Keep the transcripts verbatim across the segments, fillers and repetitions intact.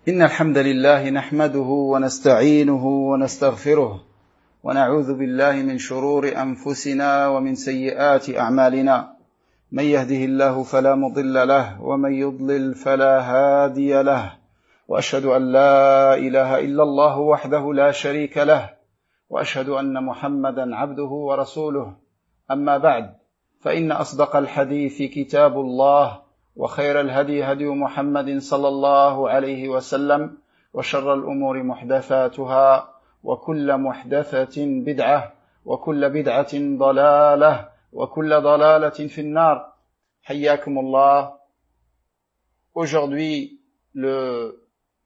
إن الحمد لله نحمده ونستعينه ونستغفره ونعوذ بالله من شرور أنفسنا ومن سيئات أعمالنا من يهده الله فلا مضل له ومن يضلل فلا هادي له وأشهد أن لا إله إلا الله وحده لا شريك له وأشهد أن محمدا عبده ورسوله أما بعد فإن أصدق الحديث كتاب الله وخير الهدي هدي محمد صلى الله عليه وسلم وشر الأمور محدثاتها وكل محدثة بدعة وكل بدعة ضلالة وكل ضلالة في النار. حياكم الله. Aujourd'hui, le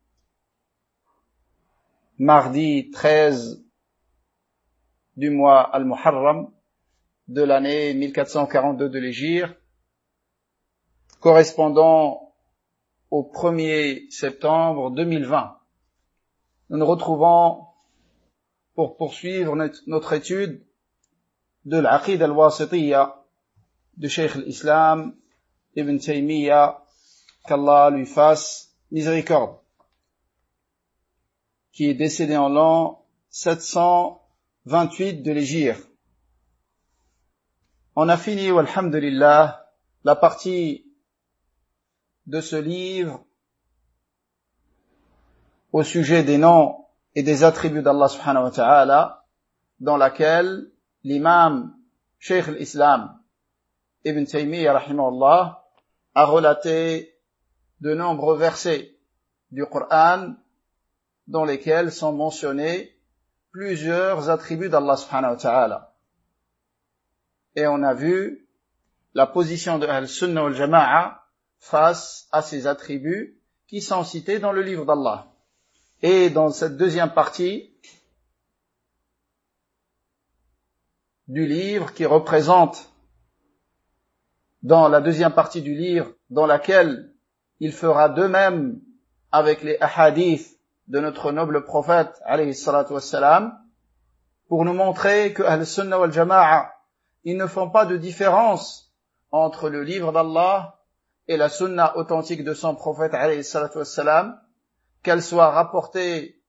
mardi treize du mois Al-Muharram de l'année mille quatre cent quarante-deux de l'Hégire, correspondant au premier septembre deux mille vingt. Nous nous retrouvons pour poursuivre notre étude de l'Aqid al-Wasitiyya de Cheikh l'Islam Ibn Taymiyyah, qu'Allah lui fasse miséricorde, qui est décédé en l'an sept cent vingt-huit de l'Hégire. On a fini, walhamdulillah, la partie de ce livre au sujet des noms et des attributs d'Allah subhanahu wa ta'ala, dans laquelle l'imam Cheikh l'Islam Ibn Taymiyyah rahimahullah a relaté de nombreux versets du Coran dans lesquels sont mentionnés plusieurs attributs d'Allah subhanahu wa ta'ala. Et on a vu la position de Ahl-Sunnah wal Jama'a face à ces attributs qui sont cités dans le livre d'Allah. Et dans cette deuxième partie du livre qui représente, dans la deuxième partie du livre, dans laquelle il fera de même avec les ahadiths de notre noble prophète, alayhi salatu wassalam, pour nous montrer que Ahl-Sunnah wal Jama'a, ils ne font pas de différence entre le livre d'Allah et la sunna authentique de son prophète, alayhi salatu wassalam, qu'elle soit rapportée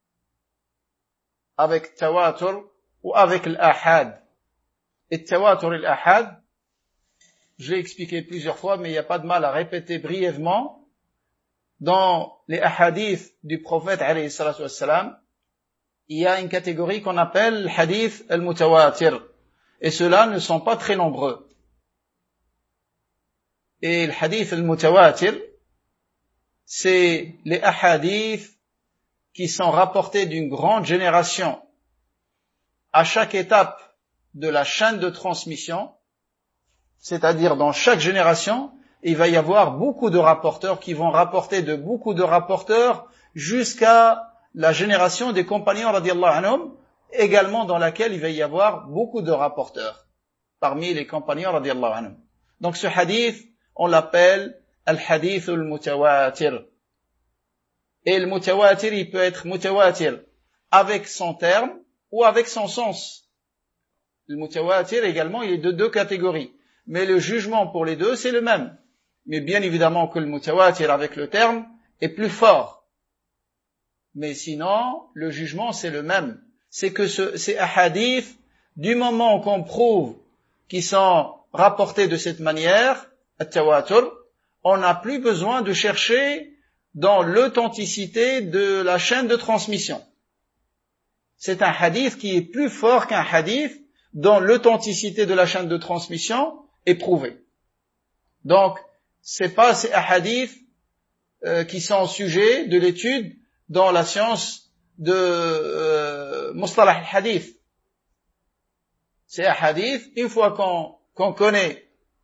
avec tawatur ou avec l'ahad. Et tawatur et l'ahad, je l'ai expliqué plusieurs fois, mais il n'y a pas de mal à répéter brièvement. Dans les ahadiths du prophète, alayhi salatu wassalam, il y a une catégorie qu'on appelle hadith al-mutawatir. Et ceux-là ne sont pas très nombreux. Et le hadith al-mutawatir, c'est les ahadiths qui sont rapportés d'une grande génération à chaque étape de la chaîne de transmission, c'est-à-dire dans chaque génération, il va y avoir beaucoup de rapporteurs qui vont rapporter de beaucoup de rapporteurs jusqu'à la génération des compagnons radiyallahu anhum, également dans laquelle il va y avoir beaucoup de rapporteurs parmi les compagnons radiyallahu anhum. Donc ce hadith, on l'appelle al-hadith al-mutawatir. Et le mutawatir, il peut être mutawatir avec son terme ou avec son sens. Le mutawatir également, il est de deux catégories. Mais le jugement pour les deux, c'est le même. Mais bien évidemment que le mutawatir avec le terme est plus fort. Mais sinon, le jugement, c'est le même. C'est que ce, ces ahadiths, du moment qu'on prouve qu'ils sont rapportés de cette manière, at-tawatur, on n'a plus besoin de chercher dans l'authenticité de la chaîne de transmission. C'est un hadith qui est plus fort qu'un hadith dont l'authenticité de la chaîne de transmission est prouvée. Donc, c'est pas ces hadiths euh, qui sont sujets de l'étude dans la science de euh, mustalah al-hadith. Ces hadiths, une fois qu'on, qu'on connaît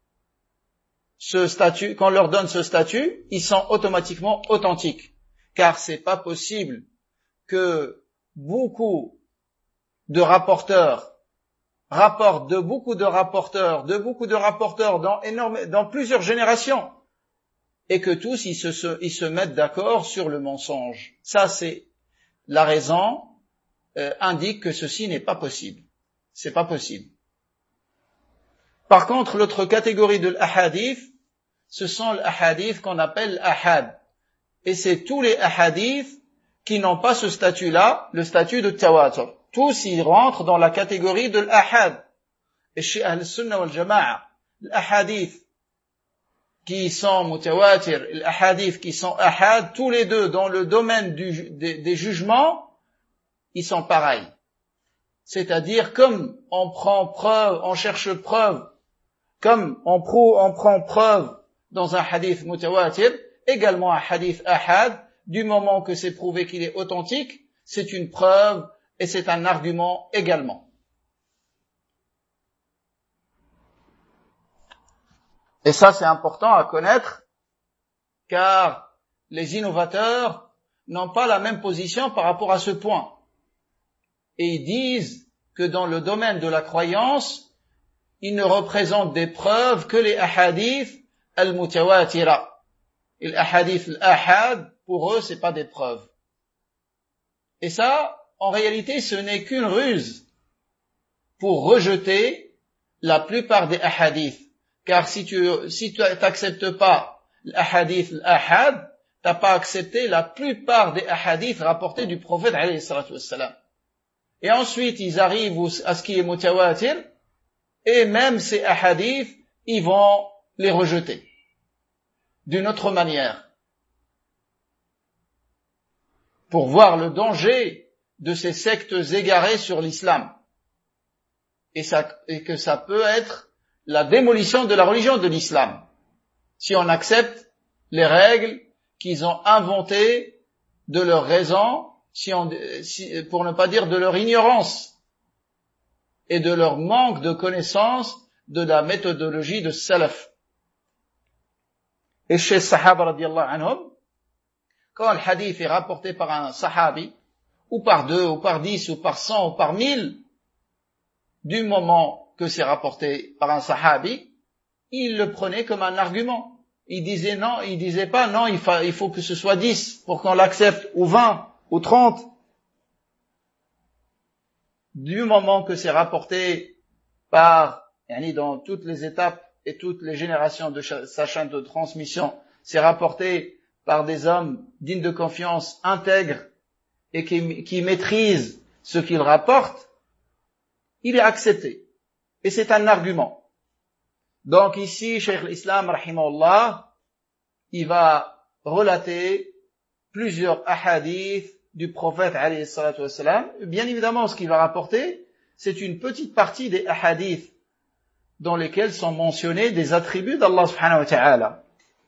ce statut, qu'on leur donne ce statut, ils sont automatiquement authentiques. Car c'est pas possible que beaucoup de rapporteurs rapportent de beaucoup de rapporteurs, de beaucoup de rapporteurs dans énorme, dans plusieurs générations, et que tous ils se, ils se mettent d'accord sur le mensonge. Ça, c'est la raison euh, indique que ceci n'est pas possible. C'est pas possible. Par contre, l'autre catégorie de l'ahadith, ce sont les ahadiths qu'on appelle ahad. et c'est tous les ahadiths qui n'ont pas ce statut-là, le statut de tawatur. Tous y rentrent dans la catégorie de l'ahad. Et chez Ahl-Sunnah wal Jama'a, l'ahadith qui sont mutawatir, les ahadith qui sont ahad, tous les deux dans le domaine du, des, des jugements, ils sont pareils. C'est-à-dire, comme on prend preuve, on cherche preuve, comme on, prouve, on prend preuve dans un hadith mutawatir, également un hadith ahad, du moment que c'est prouvé qu'il est authentique, c'est une preuve et c'est un argument également. Et ça, c'est important à connaître, car les innovateurs n'ont pas la même position par rapport à ce point. Et ils disent que dans le domaine de la croyance, ils ne représentent des preuves que les ahadith al-mutawatira. Et les ahadith al-ahad, pour eux, c'est pas des preuves. Et ça, en réalité, ce n'est qu'une ruse pour rejeter la plupart des ahadiths. Car si tu si tu n'acceptes pas l'ahadith l'ahad, t'as pas accepté la plupart des ahadiths rapportés du prophète alayhi salatu wassalam. Et ensuite, ils arrivent à ce qui est mutawatir, et même ces ahadiths, ils vont les rejeter d'une autre manière. Pour voir le danger de ces sectes égarées sur l'islam. Et, ça, et que ça peut être la démolition de la religion de l'islam. Si on accepte les règles qu'ils ont inventées de leur raison, si on, si, pour ne pas dire de leur ignorance, et de leur manque de connaissance de la méthodologie de salaf. Et chez Sahaba radiallahu anhum, quand le hadith est rapporté par un sahabi, ou par deux, ou par dix, ou par cent, ou par mille, du moment que c'est rapporté par un sahabi, il le prenait comme un argument. Il disait non, il disait pas non, il faut, il faut que ce soit dix pour qu'on l'accepte, ou vingt, ou trente. Du moment que c'est rapporté par, yani dans toutes les étapes et toutes les générations de sa chaîne de transmission, c'est rapporté par des hommes dignes de confiance, intègres, et qui, qui maîtrisent ce qu'ils rapportent, il est accepté. Et c'est un argument. Donc ici, Cheikh l'Islam, rahimahullah, il va relater plusieurs ahadiths du prophète, alayhi salatu wassalam. Bien évidemment, ce qu'il va rapporter, c'est une petite partie des ahadiths dans lesquels sont mentionnés des attributs d'Allah subhanahu wa ta'ala.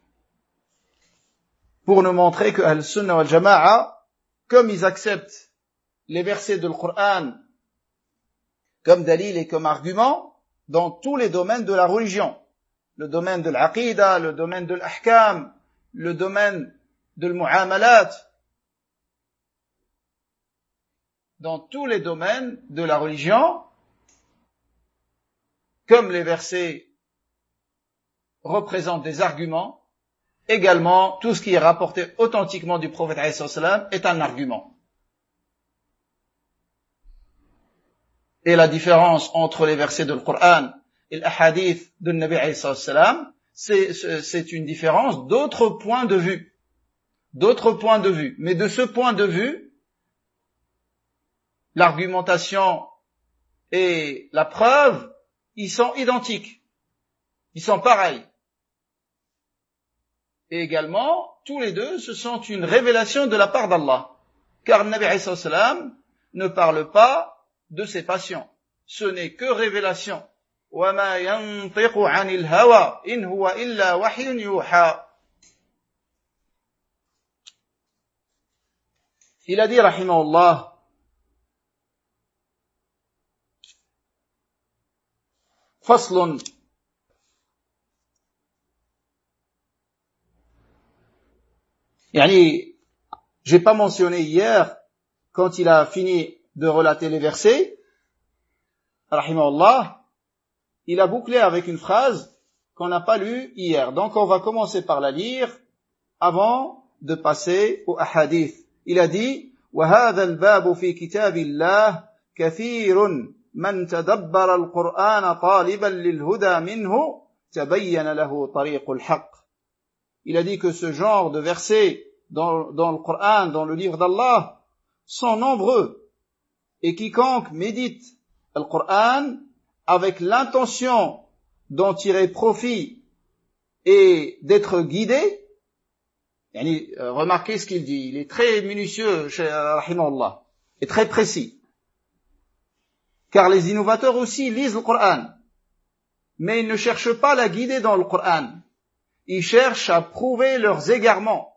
Pour nous montrer que Ahl-Sunnah wal Jama'a, comme ils acceptent les versets de l'Qur'an comme dalil et comme argument, dans tous les domaines de la religion, le domaine de l'aqida, le domaine de l'ahkam, le domaine de l'mu'amalat, dans tous les domaines de la religion, comme les versets représentent des arguments, également, tout ce qui est rapporté authentiquement du prophète alayhi salam est un argument. Et la différence entre les versets de l'Qur'an et l'ahadith de Nabi alayhi salam, c'est, c'est une différence d'autres points de vue. D'autres points de vue. Mais de ce point de vue, l'argumentation et la preuve, ils sont identiques. Ils sont pareils. Et également, tous les deux, ce sont une révélation de la part d'Allah. Car Nabi alayhi salam ne parle pas de ses passions. Ce n'est que révélation. وَمَا يَنطِقُ عَنِ الْهَوَى إِنْ هُوَ إِلَّا وَحْيٌ يُوحَى. Il a dit, rahimahullah, فصل يعني, j'ai pas mentionné hier, quand il a fini de relater les versets, rahimahullah, il a bouclé avec une phrase qu'on n'a pas lue hier. Donc on va commencer par la lire avant de passer au ahadith. Il a dit وَهَذَا الْبَابُ فِي كِتَابِ اللَّهِ كَثِيرٌ مَنْ تَدَبَّرَ الْقُرْآنَ طَالِبًا لِلْهُدَى مِنْهُ تَبَيَّنَ لَهُ طَرِيقُ الْحَقِّ. Il a dit que ce genre de verset dans, dans le Coran, dans le livre d'Allah, sont nombreux. Et quiconque médite le Coran avec l'intention d'en tirer profit et d'être guidé, yani, euh, remarquez ce qu'il dit, il est très minutieux, rahimahullah, et très précis. Car les innovateurs aussi lisent le Coran, mais ils ne cherchent pas à la guider dans le Coran. Ils cherchent à prouver leurs égarements.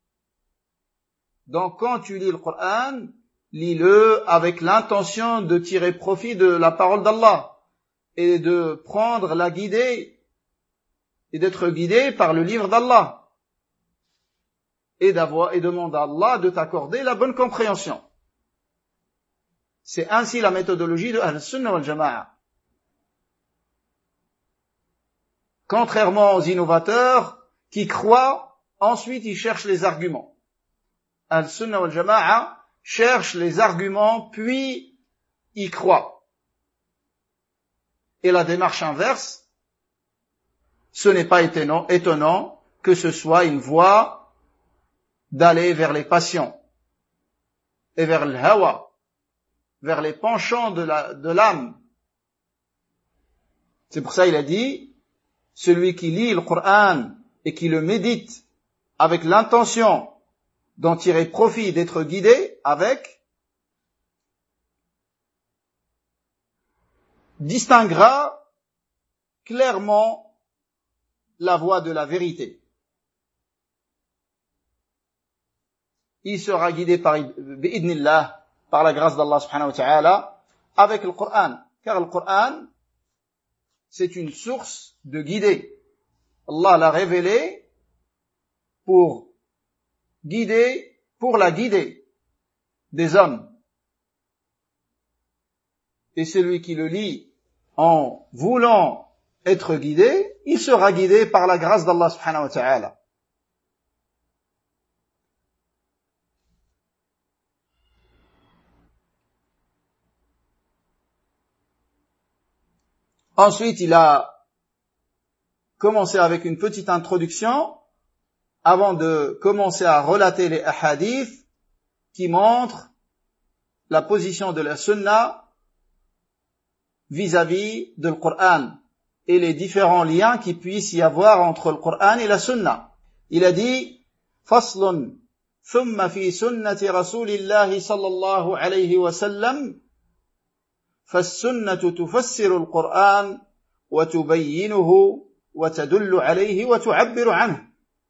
Donc quand tu lis le Coran, lis-le avec l'intention de tirer profit de la parole d'Allah et de prendre la guidée et d'être guidé par le livre d'Allah et d'avoir et demande à Allah de t'accorder la bonne compréhension. C'est ainsi la méthodologie de Ahl-Sunnah wal Jama'a. Contrairement aux innovateurs qui croient, ensuite ils cherchent les arguments. Ahl-Sunnah wal Jama'a cherche les arguments, puis ils croient. Et la démarche inverse, ce n'est pas étonnant, étonnant que ce soit une voie d'aller vers les passions et vers le hawa, vers les penchants de la, de l'âme. C'est pour ça qu'il a dit, celui qui lit le Coran et qui le médite avec l'intention d'en tirer profit, d'être guidé avec, distinguera clairement la voie de la vérité. Il sera guidé par, bi'idnillah, par la grâce d'Allah subhanahu wa ta'ala, avec le Coran. Car le Coran, c'est une source de guider. Allah l'a révélé pour guider, pour la guider des hommes. Et celui qui le lit en voulant être guidé, il sera guidé par la grâce d'Allah subhanahu wa ta'ala. Ensuite, il a commencé avec une petite introduction avant de commencer à relater les hadiths qui montrent la position de la sunna vis-à-vis de le Coran et les différents liens qu'il puisse y avoir entre le Coran et la sunna. Il a dit فصل ثم في سنة رسول الله صلى الله عليه وسلم فالسنة تفسر القرآن وتبينه وتدل عليه وتعبر عنه.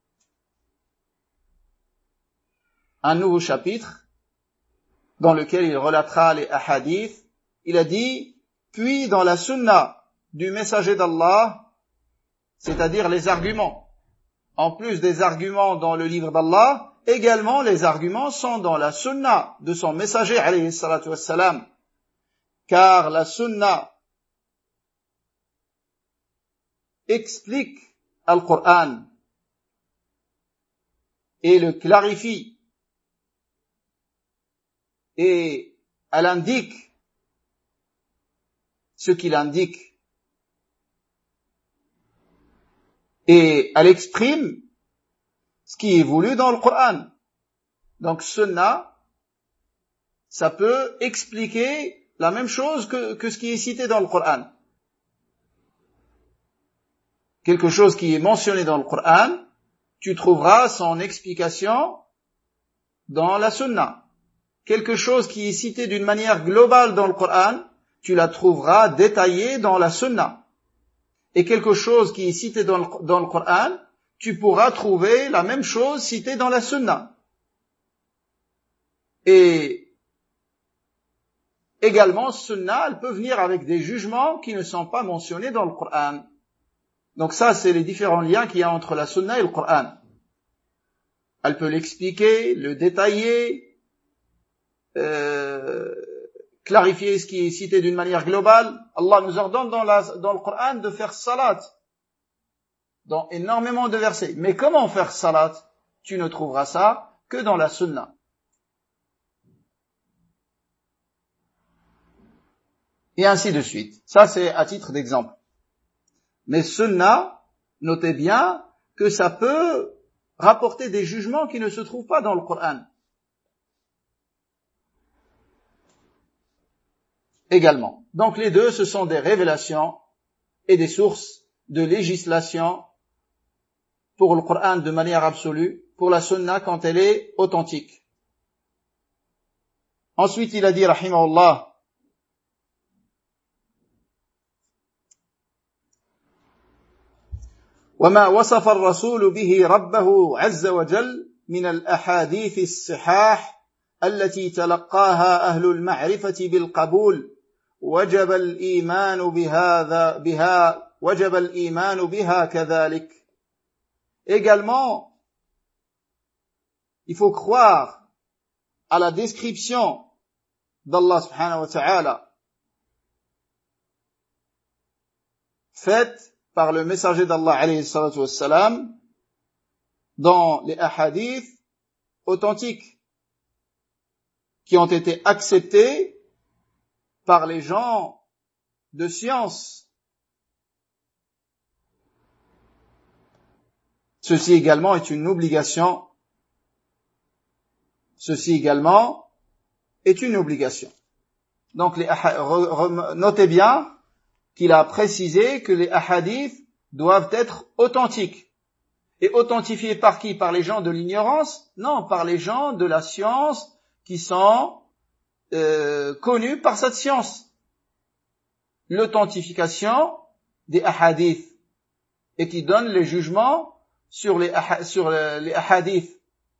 Un nouveau chapitre dans lequel il relatera les hadiths. Il a dit, puis dans la sunna du messager d'Allah, c'est-à-dire les arguments. En plus des arguments dans le livre d'Allah, également les arguments sont dans la sunna de son messager, alayhi salatu wassalam. Car la sunna explique le Coran et le clarifie et elle indique ce qu'il indique et elle exprime ce qui est voulu dans le Coran. Donc sunna, ça peut expliquer la même chose que, que ce qui est cité dans le Coran. Quelque chose qui est mentionné dans le Coran, tu trouveras son explication dans la sunna. Quelque chose qui est cité d'une manière globale dans le Coran, tu la trouveras détaillée dans la sunna. Et quelque chose qui est cité dans le, dans le Coran, tu pourras trouver la même chose citée dans la sunna. Et également, sunna, elle peut venir avec des jugements qui ne sont pas mentionnés dans le Coran. Donc ça, c'est les différents liens qu'il y a entre la sunna et le Coran. Elle peut l'expliquer, le détailler, euh, clarifier ce qui est cité d'une manière globale. Allah nous ordonne dans, la, dans le Coran de faire salat, dans énormément de versets. Mais comment faire salat? Tu ne trouveras ça que dans la sunna. Et ainsi de suite. Ça, c'est à titre d'exemple. Mais sunna, notez bien que ça peut rapporter des jugements qui ne se trouvent pas dans le Coran. Également. Donc les deux, ce sont des révélations et des sources de législation pour le Coran de manière absolue, pour la Sunna quand elle est authentique. Ensuite, il a dit, rahimahullah, وما وصف الرسول به ربه عز وجل من الأحاديث الصحاح التي تلقاها أهل المعرفة بالقبول وجب الإيمان بهذا بها وجب الإيمان بها كذلك. Également, il faut croire à la description d'Allah subhanahu wa ta'ala faite par le messager d'Allah alayhi salatu wassalam dans les ahadiths authentiques qui ont été acceptés par les gens de science. Ceci également est une obligation. Ceci également est une obligation. Donc, les, notez bien qu'il a précisé que les ahadiths doivent être authentiques. Et authentifiés par qui? Par les gens de l'ignorance? Non, par les gens de la science qui sont euh, connus par cette science. L'authentification des ahadiths et qui donne les jugements sur les, sur les hadiths.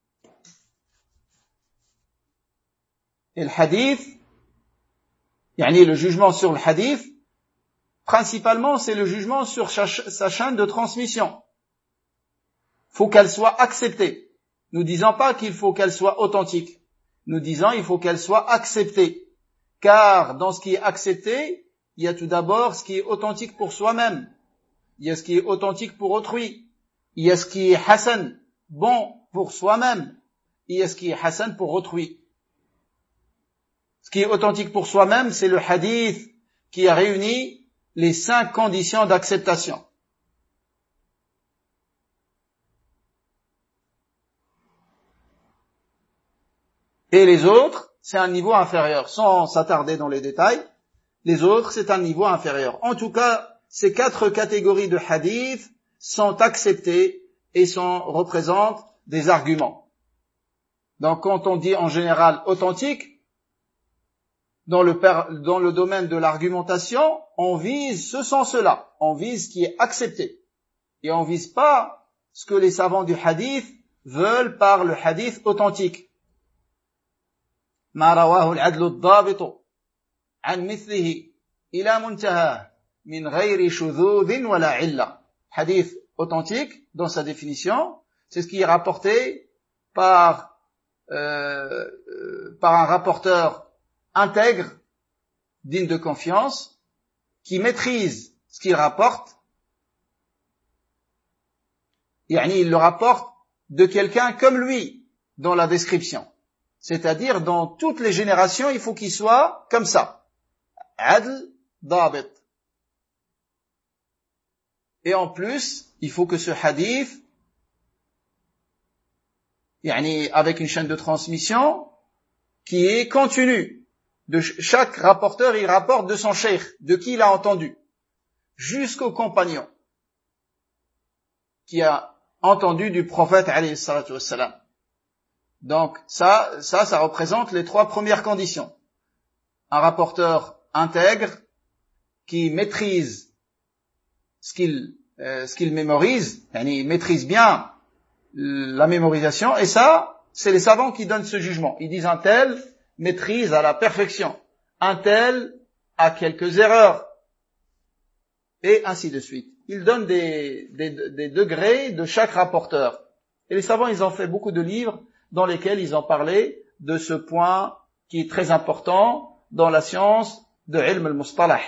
Et le hadith, yani le jugement sur le hadith, principalement c'est le jugement sur sa chaîne de transmission. Faut qu'elle soit acceptée. Nous disons pas qu'il faut qu'elle soit authentique. Nous disons il faut qu'elle soit acceptée. Car dans ce qui est accepté, il y a tout d'abord ce qui est authentique pour soi-même. Il y a ce qui est authentique pour autrui. Il y a ce qui est hasan, bon pour soi-même. Il y a ce qui est hasan pour autrui. Ce qui est authentique pour soi-même, c'est le hadith qui a réuni les cinq conditions d'acceptation. Et les autres, c'est un niveau inférieur. Sans s'attarder dans les détails, les autres, c'est un niveau inférieur. En tout cas, ces quatre catégories de hadith sont acceptées et sont, représentent des arguments. Donc, quand on dit en général authentique, dans le, dans le domaine de l'argumentation, on vise ce sens-là. On vise ce qui est accepté. Et on vise pas ce que les savants du hadith veulent par le hadith authentique. ما رواه العدل الضابط عن مثله إلى منتهى من غير شذوذ ولا علة. Hadith authentique, dans sa définition, c'est ce qui est rapporté par, euh, par un rapporteur intègre, digne de confiance, qui maîtrise ce qu'il rapporte, yani il le rapporte de quelqu'un comme lui dans la description. C'est-à-dire dans toutes les générations, il faut qu'il soit comme ça. Adl, dabit. Et en plus, il faut que ce hadith, yani avec une chaîne de transmission qui est continue. De chaque rapporteur, il rapporte de son cheikh, de qui il a entendu, jusqu'au compagnon qui a entendu du prophète alayhi salatu wassalam. Donc ça, ça, ça représente les trois premières conditions. Un rapporteur intègre qui maîtrise ce qu'il, euh, ce qu'il mémorise, il maîtrise bien la mémorisation, et ça, c'est les savants qui donnent ce jugement. Ils disent un tel maîtrise à la perfection, un tel a quelques erreurs, et ainsi de suite. Ils donnent des, des, des degrés de chaque rapporteur. Et les savants, ils ont fait beaucoup de livres dans lesquels ils ont parlé de ce point qui est très important dans la science de ilm al-mustalah.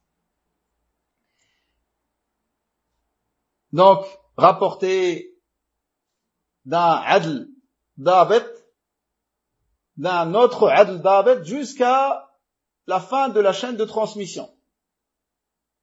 Donc, rapporter d'un adl dabit, d'un autre adl dabit jusqu'à la fin de la chaîne de transmission.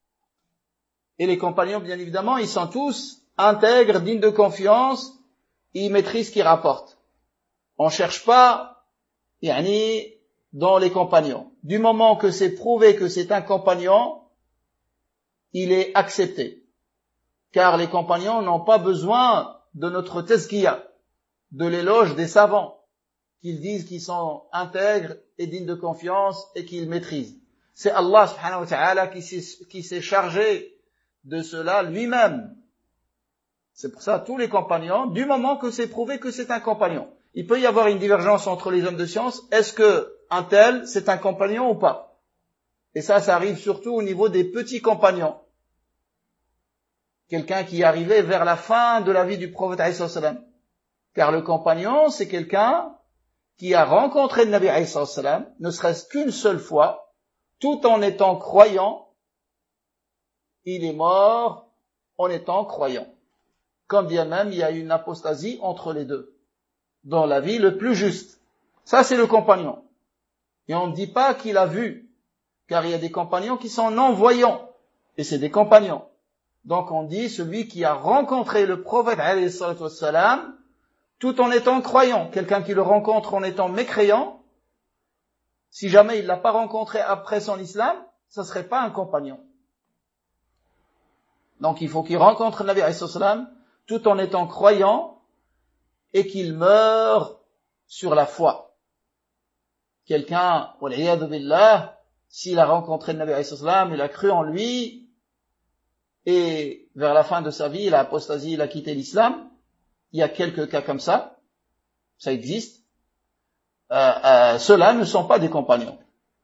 Et les compagnons, bien évidemment, ils sont tous intègres, dignes de confiance, il maîtrise ce qu'il rapporte. On cherche pas, yani, dans les compagnons. Du moment que c'est prouvé que c'est un compagnon, il est accepté. Car les compagnons n'ont pas besoin de notre tazkiya, de l'éloge des savants, qu'ils disent qu'ils sont intègres et dignes de confiance et qu'ils maîtrisent. C'est Allah subhanahu wa ta'ala qui s'est, qui s'est chargé de cela lui-même. C'est pour ça, tous les compagnons, du moment que c'est prouvé que c'est un compagnon. Il peut y avoir une divergence entre les hommes de science. Est-ce que un tel, c'est un compagnon ou pas? Et ça, ça arrive surtout au niveau des petits compagnons. Quelqu'un qui est arrivé vers la fin de la vie du prophète alayhi salam. Car le compagnon, c'est quelqu'un qui a rencontré le Nabi alayhi salam, ne serait-ce qu'une seule fois, tout en étant croyant, il est mort en étant croyant. Comme bien même, il y a une apostasie entre les deux, dans la vie le plus juste. Ça, c'est le compagnon. Et on ne dit pas qu'il a vu, car il y a des compagnons qui sont non-voyants, et c'est des compagnons. Donc on dit celui qui a rencontré le prophète alayhi salatu wassalam, tout en étant croyant. Quelqu'un qui le rencontre en étant mécréant, si jamais il l'a pas rencontré après son islam, ça serait pas un compagnon. Donc il faut qu'il rencontre le Nabi alayhi salatu wassalam, tout en étant croyant, et qu'il meure sur la foi. Quelqu'un, wal'iyadu billah, s'il a rencontré le Nabi alayhi salatu wassalam, il a cru en lui, et vers la fin de sa vie, il a apostasie, il a quitté l'islam. Il y a quelques cas comme ça, ça existe. Euh, euh, ceux-là ne sont pas des compagnons.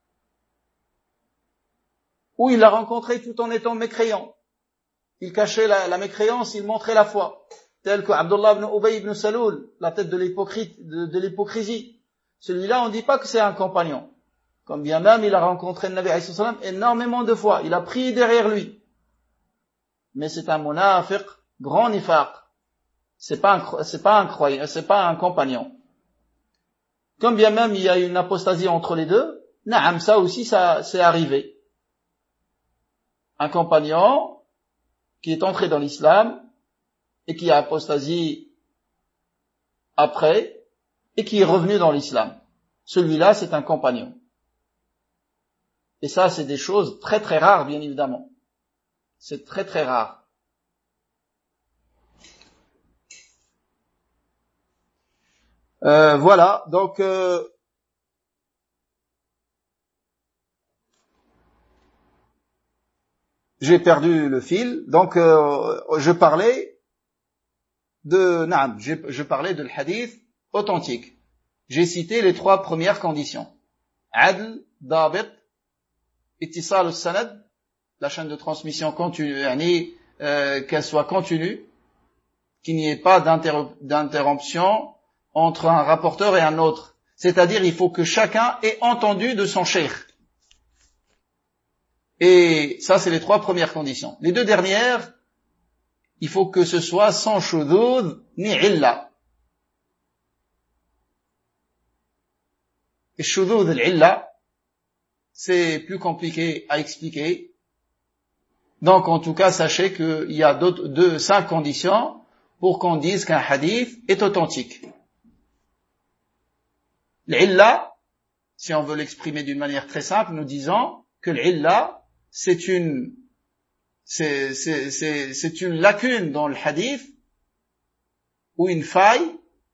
Ou il l'a rencontré tout en étant mécréant. Il cachait la, la mécréance, il montrait la foi. Tel que Abdullah ibn Ubay ibn Saloul, la tête de, de, de l'hypocrisie. Celui-là, on ne dit pas que c'est un compagnon. Comme bien même, il a rencontré le Nabi alayhi salam énormément de fois. Il a prié derrière lui. Mais c'est un munafiq, grand nifaq. C'est pas un, c'est pas un croyant, c'est pas un compagnon. Comme bien même il y a une apostasie entre les deux, naam, ça aussi, ça, c'est arrivé. Un compagnon qui est entré dans l'islam et qui a apostasie après et qui est revenu dans l'islam. Celui-là, c'est un compagnon. Et ça, c'est des choses très très rares, bien évidemment. C'est très très rare. Euh, voilà, donc euh, j'ai perdu le fil. Donc euh, je parlais de naam, je, je parlais de l'hadith authentique. J'ai cité les trois premières conditions. Adl, dabit, ittisal al-sanad, la chaîne de transmission continue, euh, qu'elle soit continue, qu'il n'y ait pas d'interruption entre un rapporteur et un autre. C'est-à-dire, il faut que chacun ait entendu de son cheikh. Et ça, c'est les trois premières conditions. Les deux dernières, il faut que ce soit sans shudud ni illa. Et shudud et illa, c'est plus compliqué à expliquer. Donc, en tout cas, sachez qu'il y a d'autres, deux, cinq conditions pour qu'on dise qu'un hadith est authentique. L'illa, si on veut l'exprimer d'une manière très simple, nous disons que l'illa, c'est une, c'est, c'est, c'est, c'est une lacune dans le hadith, ou une faille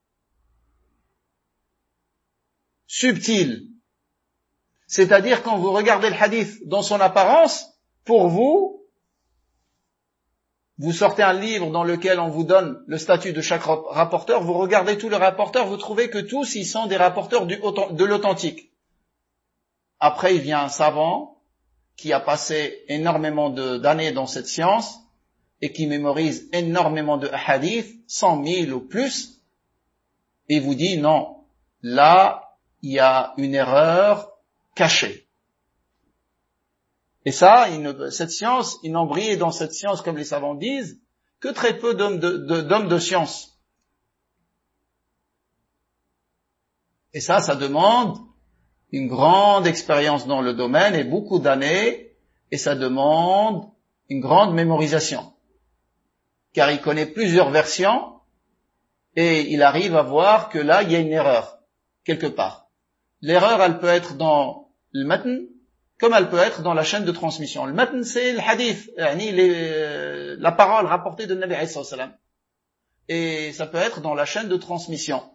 subtile. C'est-à-dire, quand vous regardez le hadith dans son apparence, pour vous, vous sortez un livre dans lequel on vous donne le statut de chaque rapporteur, vous regardez tous les rapporteurs, vous trouvez que tous ils sont des rapporteurs du, de l'authentique. Après, il vient un savant qui a passé énormément de, d'années dans cette science et qui mémorise énormément de hadiths, cent mille ou plus, et vous dit non, là, il y a une erreur cachée. Et ça, il ne, cette science, ils n'ont brillé dans cette science, comme les savants disent, que très peu d'hommes de, de, d'hommes de science. Et ça, ça demande une grande expérience dans le domaine et beaucoup d'années, et ça demande une grande mémorisation. Car il connaît plusieurs versions, et il arrive à voir que là, il y a une erreur, quelque part. L'erreur, elle peut être dans le matn, comme elle peut être dans la chaîne de transmission. Le matn, c'est le hadith, les, la parole rapportée de Nabi sallallahu alayhi wa sallam. Et ça peut être dans la chaîne de transmission.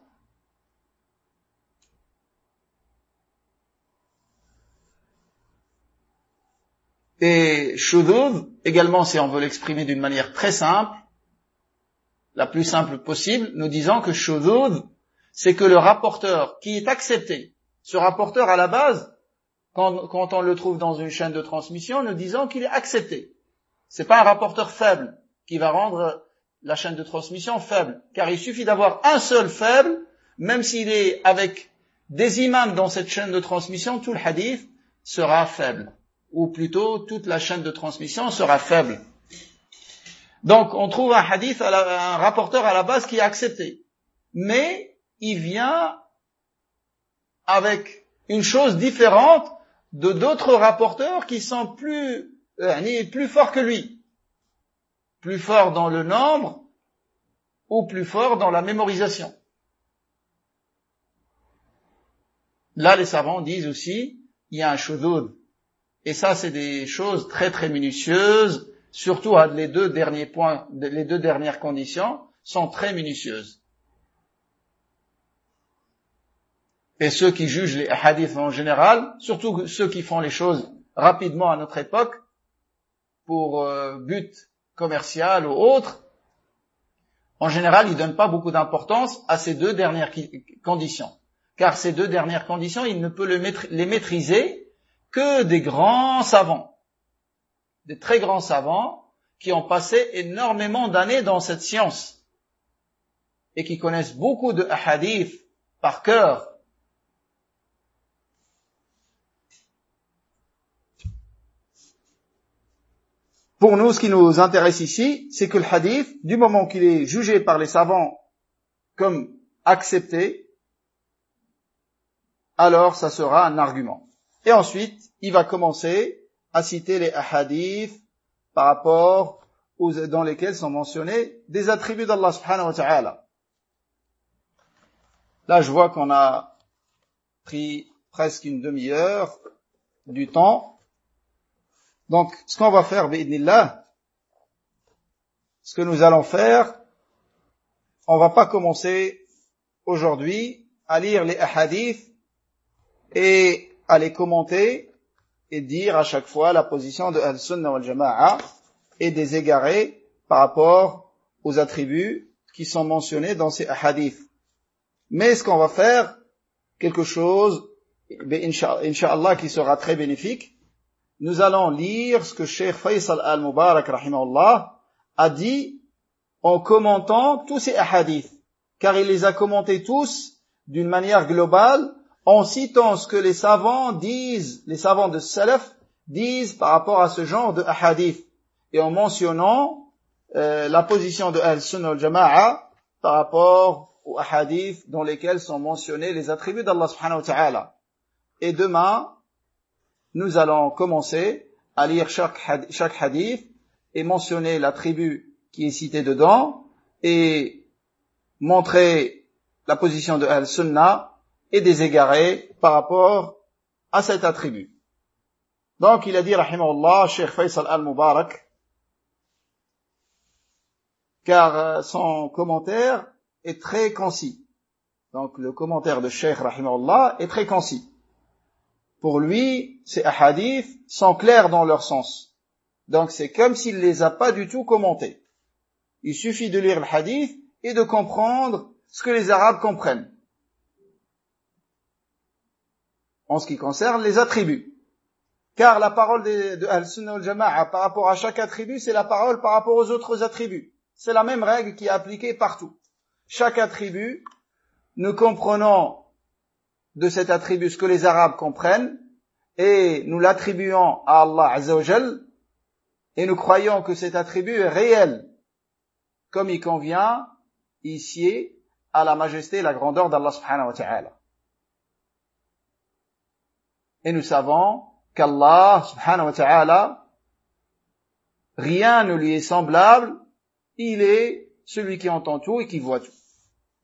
Et shudud, également, si on veut l'exprimer d'une manière très simple, la plus simple possible, nous disons que shudud, c'est que le rapporteur qui est accepté, ce rapporteur à la base, quand, quand on le trouve dans une chaîne de transmission, nous disons qu'il est accepté. C'est pas un rapporteur faible qui va rendre la chaîne de transmission faible, car il suffit d'avoir un seul faible, même s'il est avec des imams dans cette chaîne de transmission, tout le hadith sera faible. Ou plutôt, toute la chaîne de transmission sera faible. Donc, on trouve un hadith, un rapporteur à la base qui est accepté. Mais, il vient avec une chose différente de d'autres rapporteurs qui sont plus, euh, plus forts que lui. Plus forts dans le nombre, ou plus forts dans la mémorisation. Là, les savants disent aussi, il y a un shudud. Et ça, c'est des choses très très minutieuses, surtout les deux derniers points, les deux dernières conditions sont très minutieuses. Et ceux qui jugent les hadiths en général, surtout ceux qui font les choses rapidement à notre époque, pour euh, but commercial ou autre, en général, ils donnent pas beaucoup d'importance à ces deux dernières conditions. Car ces deux dernières conditions, ils ne peuvent les maîtriser que des grands savants, des très grands savants qui ont passé énormément d'années dans cette science et qui connaissent beaucoup de hadiths par cœur. Pour nous, ce qui nous intéresse ici, c'est que le hadith, du moment qu'il est jugé par les savants comme accepté, alors ça sera un argument. Et ensuite, il va commencer à citer les hadiths par rapport aux, dans lesquels sont mentionnés des attributs d'Allah subhanahu wa ta'ala. Là, je vois qu'on a pris presque une demi-heure du temps. Donc, ce qu'on va faire, bi'idnillah, ce que nous allons faire, on va pas commencer aujourd'hui à lire les hadiths et à les commenter et dire à chaque fois la position de Al-Sunnah wal-Jama'a et des égarés par rapport aux attributs qui sont mentionnés dans ces hadiths. Mais ce qu'on va faire, quelque chose, incha'Allah, qui sera très bénéfique, nous allons lire ce que Cheikh Faisal al-Mubarak, rahimahullah, a dit en commentant tous ces hadiths, car il les a commentés tous d'une manière globale, en citant ce que les savants disent, les savants de Salaf disent par rapport à ce genre de hadith, et en mentionnant euh, la position de Al-Sunnah wal-Jama'a par rapport aux hadiths dans lesquels sont mentionnés les attributs d'Allah subhanahu wa ta'ala. Et demain, nous allons commencer à lire chaque, chaque hadith et mentionner l'attribut qui est cité dedans et montrer la position de Al-Sunnah et des égarés par rapport à cet attribut. Donc, il a dit, rahimahullah, Cheikh Faisal al-Mubarak, car son commentaire est très concis. Donc, le commentaire de Cheikh, rahimahullah, est très concis. Pour lui, ces hadiths sont clairs dans leur sens. Donc, c'est comme s'il les a pas du tout commentés. Il suffit de lire le hadith et de comprendre ce que les Arabes comprennent. En ce qui concerne les attributs. Car la parole de, de Al-Sunnah wal-Jama'a par rapport à chaque attribut, c'est la parole par rapport aux autres attributs. C'est la même règle qui est appliquée partout. Chaque attribut, nous comprenons de cet attribut ce que les Arabes comprennent, et nous l'attribuons à Allah Azza wa Jal, et nous croyons que cet attribut est réel, comme il convient ici à la majesté et la grandeur d'Allah subhanahu wa ta'ala. Et nous savons qu'Allah subhanahu wa ta'ala, rien ne lui est semblable, il est celui qui entend tout et qui voit tout.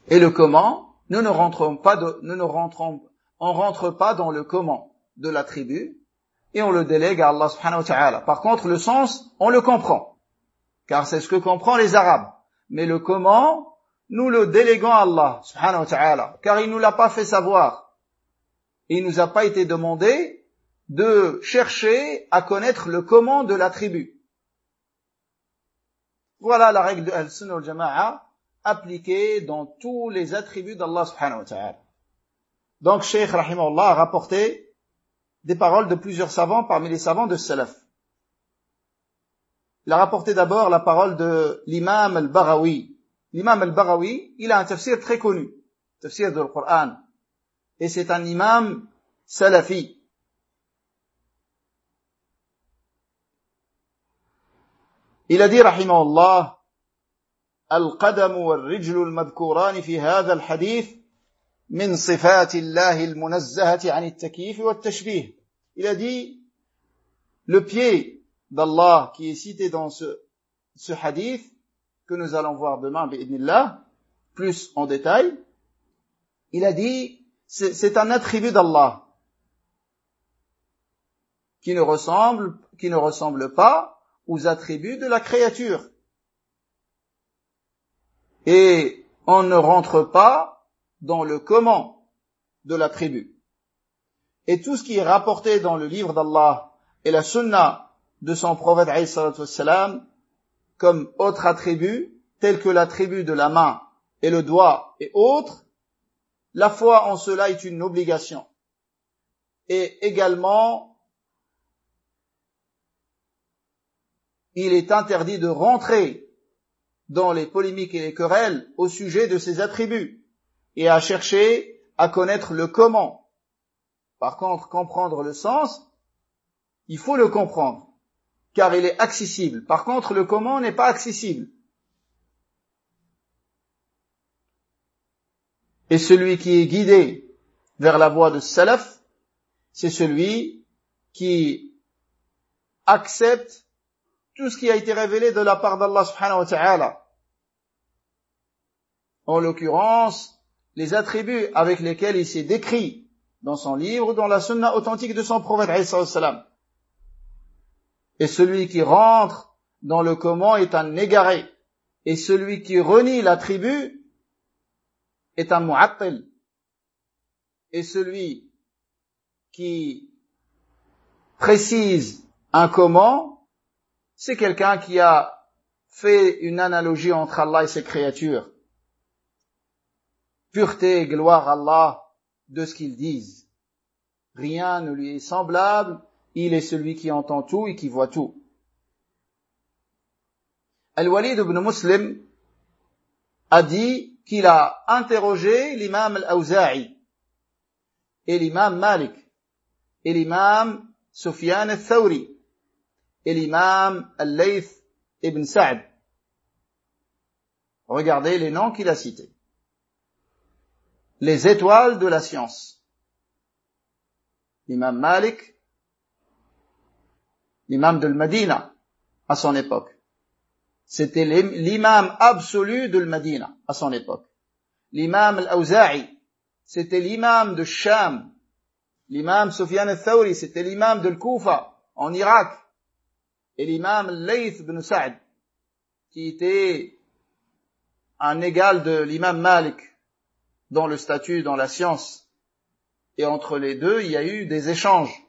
Et le comment, nous ne rentrons pas, de, nous ne rentrons, on rentre pas dans le comment de la tribu et on le délègue à Allah subhanahu wa ta'ala. Par contre, le sens, on le comprend, car c'est ce que comprennent les Arabes. Mais le comment, nous le déléguons à Allah subhanahu wa ta'ala, car il nous l'a pas fait savoir. Il nous a pas été demandé de chercher à connaître le comment de la tribu. Voilà la règle de Al-Sunnah wal-Jama'a appliquée dans tous les attributs d'Allah subhanahu wa ta'ala. Donc, Cheikh rahimahullah a rapporté des paroles de plusieurs savants parmi les savants de Salaf. Il a rapporté d'abord la parole de l'imam al-Baghawi. L'imam al-Baghawi, il a un tafsir très connu, tafsir du Coran. Et c'est un imam salafi. Il a dit rahimahullah, القدم والرجل المذكوران في هذا الحديث من صفات الله المنزهة عن التكييف والتشبيه. Il a dit, le pied d'Allah qui est cité dans ce, ce hadith, que nous allons voir demain, bi'idnillah, plus en détail, il a dit, c'est, c'est un attribut d'Allah qui ne ressemble, qui ne ressemble pas aux attributs de la créature. Et on ne rentre pas dans le comment de l'attribut. Et tout ce qui est rapporté dans le livre d'Allah et la sunna de son prophète alayhi salatu wassalam, comme autre attribut, tel que l'attribut de la main et le doigt et autres, la foi en cela est une obligation. Et également, il est interdit de rentrer dans les polémiques et les querelles au sujet de ces attributs et à chercher à connaître le comment. Par contre, comprendre le sens, il faut le comprendre, car il est accessible. Par contre, le comment n'est pas accessible. Et celui qui est guidé vers la voie de Salaf, c'est celui qui accepte tout ce qui a été révélé de la part d'Allah subhanahu wa ta'ala. En l'occurrence, les attributs avec lesquels il s'est décrit dans son livre, dans la sunna authentique de son prophète alayhi salam. Et celui qui rentre dans le comment est un égaré. Et celui qui renie l'attribut est un mu'attil. Et celui qui précise un comment, c'est quelqu'un qui a fait une analogie entre Allah et ses créatures. Pureté et gloire à Allah de ce qu'ils disent. Rien ne lui est semblable, il est celui qui entend tout et qui voit tout. Al-Walid ibn Muslim a dit qu'il a interrogé l'imam al-Awza'i et l'imam Malik et l'imam Sufyan al-Thawri et l'imam al-Layth ibn Sa'd. Regardez les noms qu'il a cités. Les étoiles de la science. L'imam Malik, l'imam de Medina à son époque. C'était l'imam absolu de Medina à son époque. L'imam al-Awza'i, c'était l'imam de Sham. L'imam Sufyan al-Thawri, c'était l'imam de Koufa en Irak. Et l'imam al-Layth ibn Sa'd, qui était un égal de l'imam Malik dans le statut, dans la science. Et entre les deux, il y a eu des échanges.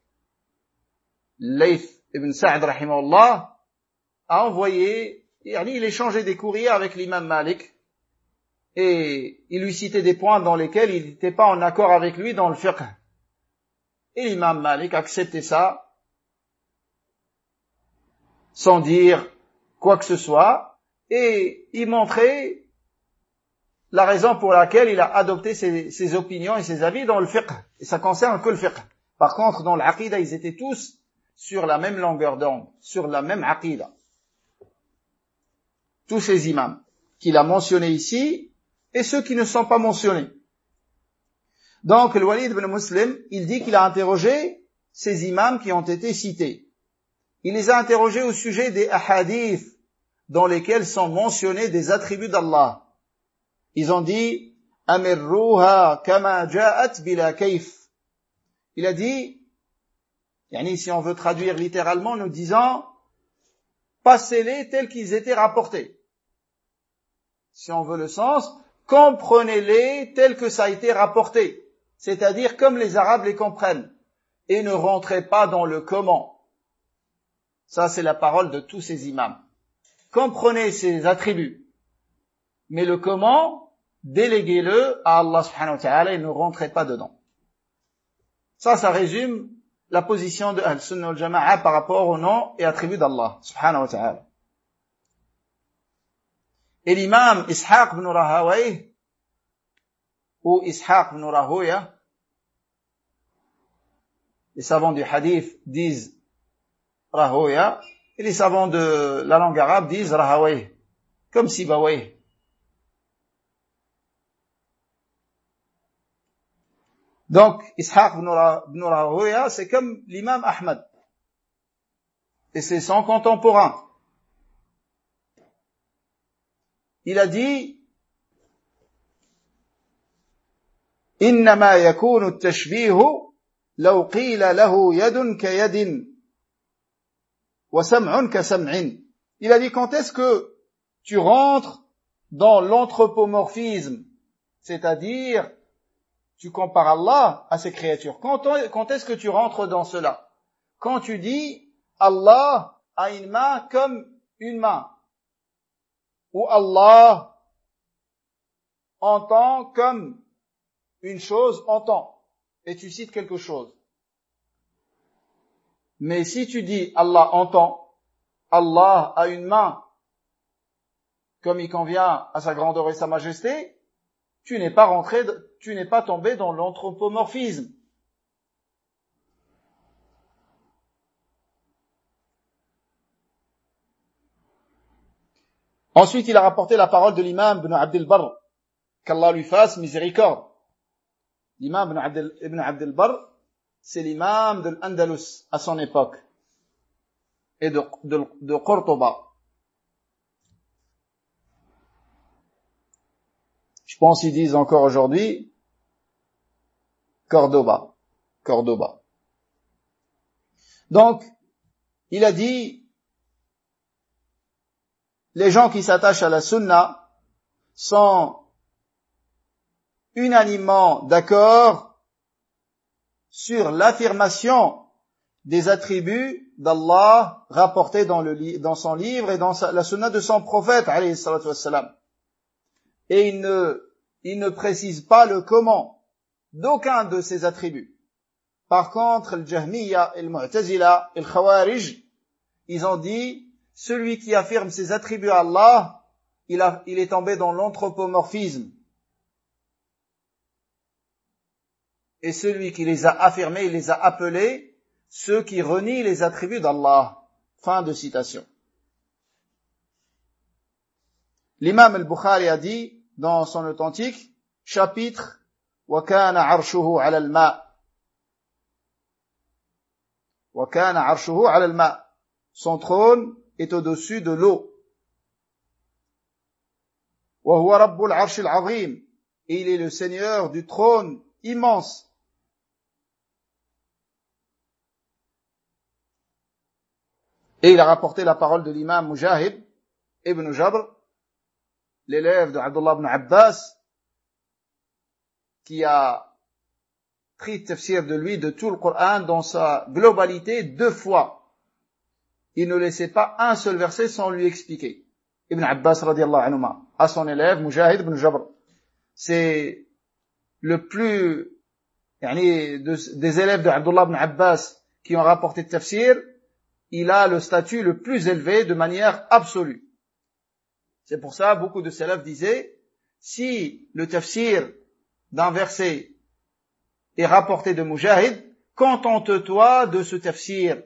Layth ibn Sa'd, rahimahullah, a envoyé, il échangeait des courriers avec l'imam Malik, et il lui citait des points dans lesquels il n'était pas en accord avec lui dans le fiqh. Et l'imam Malik acceptait ça, sans dire quoi que ce soit, et il montrait la raison pour laquelle il a adopté ses, ses opinions et ses avis dans le fiqh. Et ça concerne que le fiqh. Par contre, dans l'aqida, ils étaient tous sur la même longueur d'onde, sur la même aqida. Tous ces imams qu'il a mentionnés ici, et ceux qui ne sont pas mentionnés. Donc, le Walid ibn Muslim, il dit qu'il a interrogé ces imams qui ont été cités. Il les a interrogés au sujet des ahadiths dans lesquels sont mentionnés des attributs d'Allah. ils ont dit amirruha kama ja'at bila kayf. Il a dit, yani si on veut traduire littéralement, nous disons passez-les tels qu'ils étaient rapportés. Si on veut le sens, comprenez-les tels que ça a été rapporté, c'est-à-dire comme les Arabes les comprennent, et ne rentrez pas dans le comment. Ça, c'est la parole de tous ces imams. Comprenez ces attributs, mais le comment, déléguez-le à Allah subhanahu wa ta'ala et ne rentrez pas dedans. Ça, ça résume la position de Ahl-Sunnah wal Jama'a par rapport aux noms et attributs d'Allah subhanahu wa ta'ala. Et l'imam Ishaq ibn Rahawayh, ou Ishaq ibn Rahoya, les savants du hadith disent Rahoya, et les savants de la langue arabe disent Rahawayh, comme Sibawayh. Donc, Ishaq ibn Rahoya, c'est comme l'imam Ahmad. Et c'est son contemporain. Il a dit إنما يكون التشبيه لو قيل له يد كيد وسمع كسمع. Il a dit quand est-ce que tu rentres dans l'anthropomorphisme, c'est-à-dire tu compares Allah à ses créatures. Quand, quand est-ce que tu rentres dans cela? Quand tu dis Allah a une main comme une main, ou Allah entend comme une chose entend, et tu cites quelque chose. Mais si tu dis Allah entend, Allah a une main comme il convient à sa grandeur et sa majesté, tu n'es pas rentré, tu n'es pas tombé dans l'anthropomorphisme. Ensuite, il a rapporté la parole de l'imam Ibn Abd al-Barr, qu'Allah lui fasse miséricorde. L'imam Ibn Abd al-Barr, c'est l'imam de l'Andalus à son époque, et de, de, de Cordoba. Je pense qu'ils disent encore aujourd'hui Cordoba. Cordoba. Donc, il a dit, les gens qui s'attachent à la sunna sont unanimement d'accord sur l'affirmation des attributs d'Allah rapportés dans, le, dans son livre et dans sa, la sunna de son prophète, alayhi salatu wassalam. Et il ne, il ne précise pas le comment d'aucun de ces attributs. Par contre, le Jahmiya, le Mu'tazila, le Khawarij, ils ont dit, celui qui affirme ses attributs à Allah, il, a, il est tombé dans l'anthropomorphisme. Et celui qui les a affirmés, il les a appelés ceux qui renient les attributs d'Allah. Fin de citation. L'imam al-Bukhari a dit, dans son authentique, chapitre, وَكَانَ عَرْشُهُ عَلَى الْمَاءِ وَكَانَ عَرْشُهُ عَلَى الْمَاءِ. Son trône est au-dessus de l'eau. وَهُوَ رَبُّ الْعَرْشِ الْعَظِيمِ. Et il est le Seigneur du trône immense. Et il a rapporté la parole de l'imam Mujahid ibn Jabr, l'élève de Abdullah ibn Abbas, qui a pris tafsir de lui de tout le Coran dans sa globalité deux fois. Il ne laissait pas un seul verset sans lui expliquer. Ibn Abbas radiallahu anhuma, à son élève Mujahid ibn Jabr. C'est le plus, yani, de, des élèves de Abdullah ibn Abbas qui ont rapporté tafsir, il a le statut le plus élevé de manière absolue. C'est pour ça, beaucoup de salaf disaient, si le tafsir d'un verset est rapporté de Mujahid, contente-toi de ce tafsir.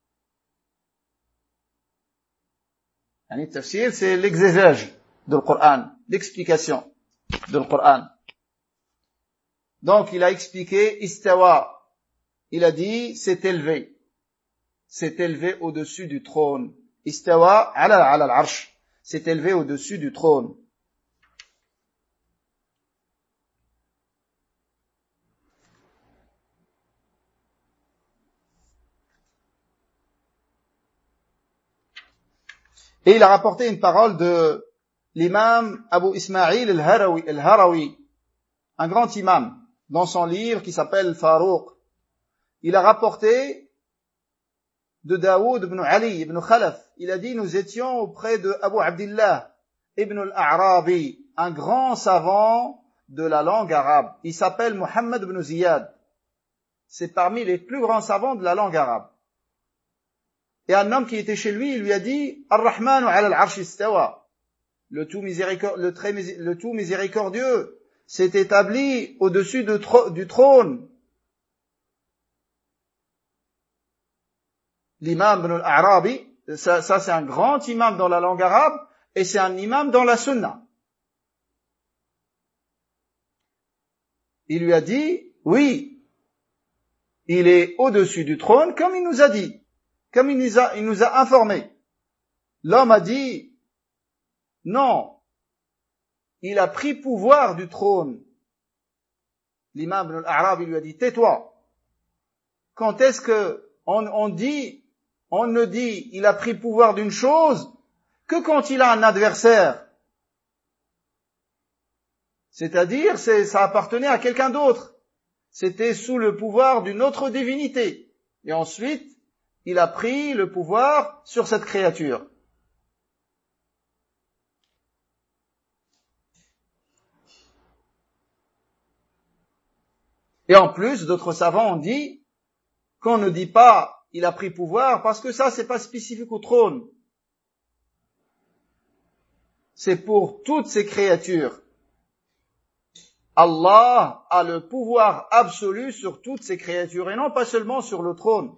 Le tafsir, c'est l'exégèse du Coran, l'explication du Coran. Donc, il a expliqué istawa. Il a dit, c'est élevé. C'est élevé au-dessus du trône. Istawa ala ala al-arsh. C'est élevé au-dessus du trône. Et il a rapporté une parole de l'imam Abu Ismaïl al-Harawi, al-Harawi, un grand imam, dans son livre qui s'appelle Farouq. Il a rapporté de Daoud ibn Ali ibn Khalaf. Il a dit, nous étions auprès de Abu Abdillah ibn al-A'rabi, un grand savant de la langue arabe. Il s'appelle Muhammad ibn Ziyad. C'est parmi les plus grands savants de la langue arabe. Et un homme qui était chez lui, il lui a dit, Ar-Rahmanu ala al-Arsh istawa. Le tout miséricordieux, le très, le tout miséricordieux s'est établi au-dessus de, du trône. L'imam ibn al-A'rabi, ça, ça c'est un grand imam dans la langue arabe, et c'est un imam dans la sunna. Il lui a dit, oui, il est au-dessus du trône, comme il nous a dit, comme il nous a, il nous a informé. L'homme a dit, non, il a pris pouvoir du trône. L'imam ibn al-A'rabi lui a dit, tais-toi. Quand est-ce que on, on dit, on ne dit, il a pris pouvoir d'une chose que quand il a un adversaire. C'est-à-dire, c'est, ça appartenait à quelqu'un d'autre. C'était sous le pouvoir d'une autre divinité. Et ensuite, il a pris le pouvoir sur cette créature. Et en plus, d'autres savants ont dit qu'on ne dit pas il a pris pouvoir parce que ça, c'est pas spécifique au trône. C'est pour toutes ces créatures. Allah a le pouvoir absolu sur toutes ces créatures et non pas seulement sur le trône.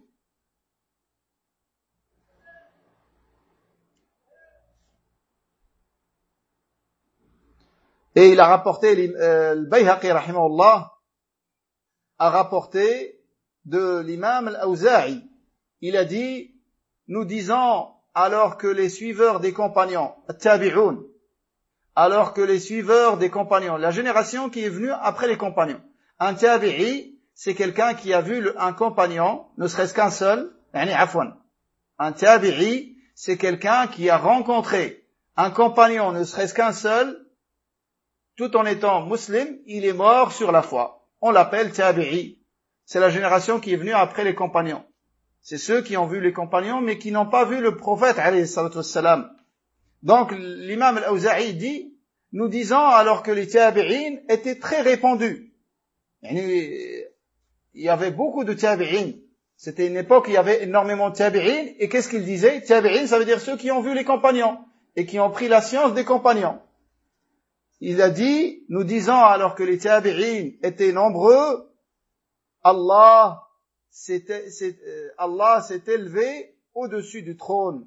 Et il a rapporté, le Bayhaqi rahimahullah a rapporté de l'imam al-Awza'i. Il a dit, nous disons alors que les suiveurs des compagnons, at-tabi'un, alors que les suiveurs des compagnons, la génération qui est venue après les compagnons. Un tabi'i, c'est quelqu'un qui a vu un compagnon, ne serait-ce qu'un seul, yani afwan. Un tabi'i, c'est quelqu'un qui a rencontré un compagnon, ne serait-ce qu'un seul, tout en étant musulman, il est mort sur la foi. On l'appelle tabi'i. C'est la génération qui est venue après les compagnons. C'est ceux qui ont vu les compagnons, mais qui n'ont pas vu le prophète, alayhi salatu wassalam. Donc, l'imam al-Awza'i dit, nous disons alors que les tabi'in étaient très répandus. Il y avait beaucoup de tabi'in. C'était une époque où il y avait énormément de tabi'in. Et qu'est-ce qu'il disait? Tabi'in, ça veut dire ceux qui ont vu les compagnons et qui ont pris la science des compagnons. Il a dit, nous disons alors que les tabi'in étaient nombreux, Allah s'est, s'est, Allah s'est élevé au-dessus du trône.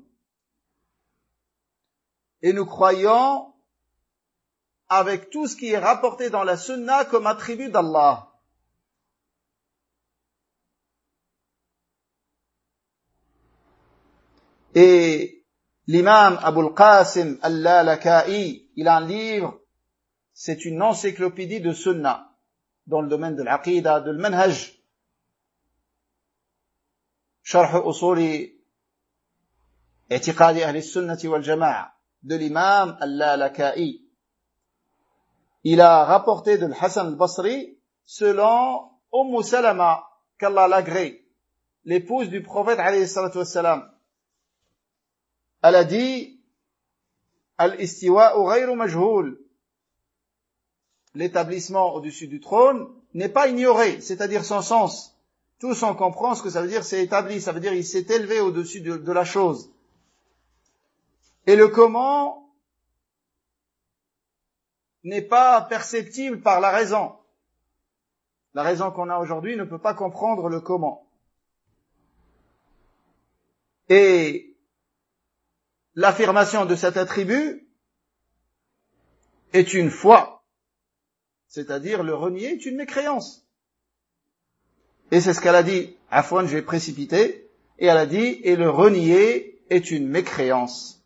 Et nous croyons avec tout ce qui est rapporté dans la sunna comme attribut d'Allah. Et l'imam Abul Qasim al-Lalaka'i, il a un livre, c'est une encyclopédie de sunna dans le domaine de l'aqida, de l'manhaj. Sharh usuli i'tiqadi ahli sunnati wal jama'a de l'imam al-Lalaka'i. Il a rapporté de l'Hassan al-Basri selon Umm Salama, qu'Allah l'agrée, l'épouse du prophète alayhi salatu wassalam. Elle a dit, al-istiwa'u ghayru majhul. L'établissement au-dessus du trône n'est pas ignoré, c'est-à-dire sans sens. Tous on comprend ce que ça veut dire, c'est établi, ça veut dire il s'est élevé au-dessus de, de la chose. Et le comment n'est pas perceptible par la raison. La raison qu'on a aujourd'hui ne peut pas comprendre le comment. Et l'affirmation de cet attribut est une foi. C'est-à-dire le renier est une mécréance. Et c'est ce qu'elle a dit. Afwan, j'ai précipité. Et elle a dit, et le renier est une mécréance.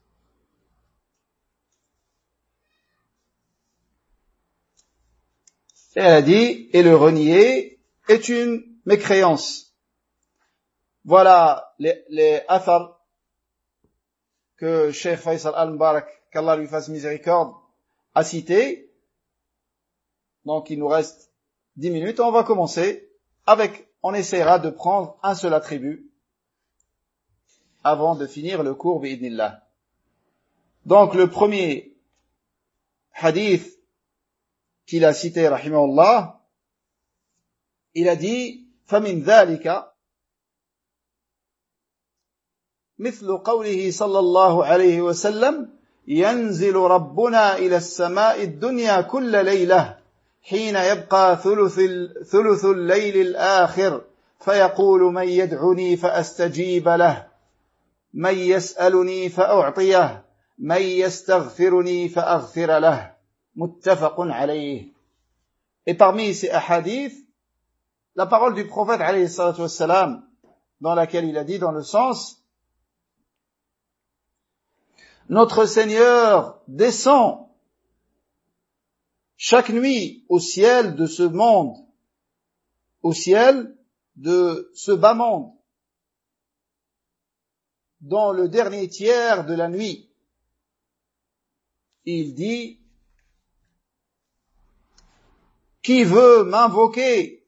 Et elle a dit, et le renier est une mécréance. Voilà les, les athar que Cheikh Faisal Al-Mubarak, qu'Allah lui fasse miséricorde, a cité. Donc il nous reste dix minutes. On va commencer avec, on essaiera de prendre un seul attribut avant de finir le cours bi'idnillah. Donc le premier hadith qu'il a cité, rahimahullah, il a dit فَمِنْ ذَلِكَ مثل قوله صلى الله عليه وسلم ينزل ربنا إلى السماء الدنيا كل ليلة حين يبقى ثلث, ثلث الليل الآخر فيقول من يدعني فأستجيب له من يسألني فأعطيه من يستغفرني فأغفر له متفق عليه. Et parmi ces hadiths, la parole du prophète alayhi salatu wassalam, dans laquelle il a dit dans le sens: notre Seigneur descend chaque nuit au ciel de ce monde, au ciel de ce bas monde, dans le dernier tiers de la nuit. Il dit: qui veut m'invoquer,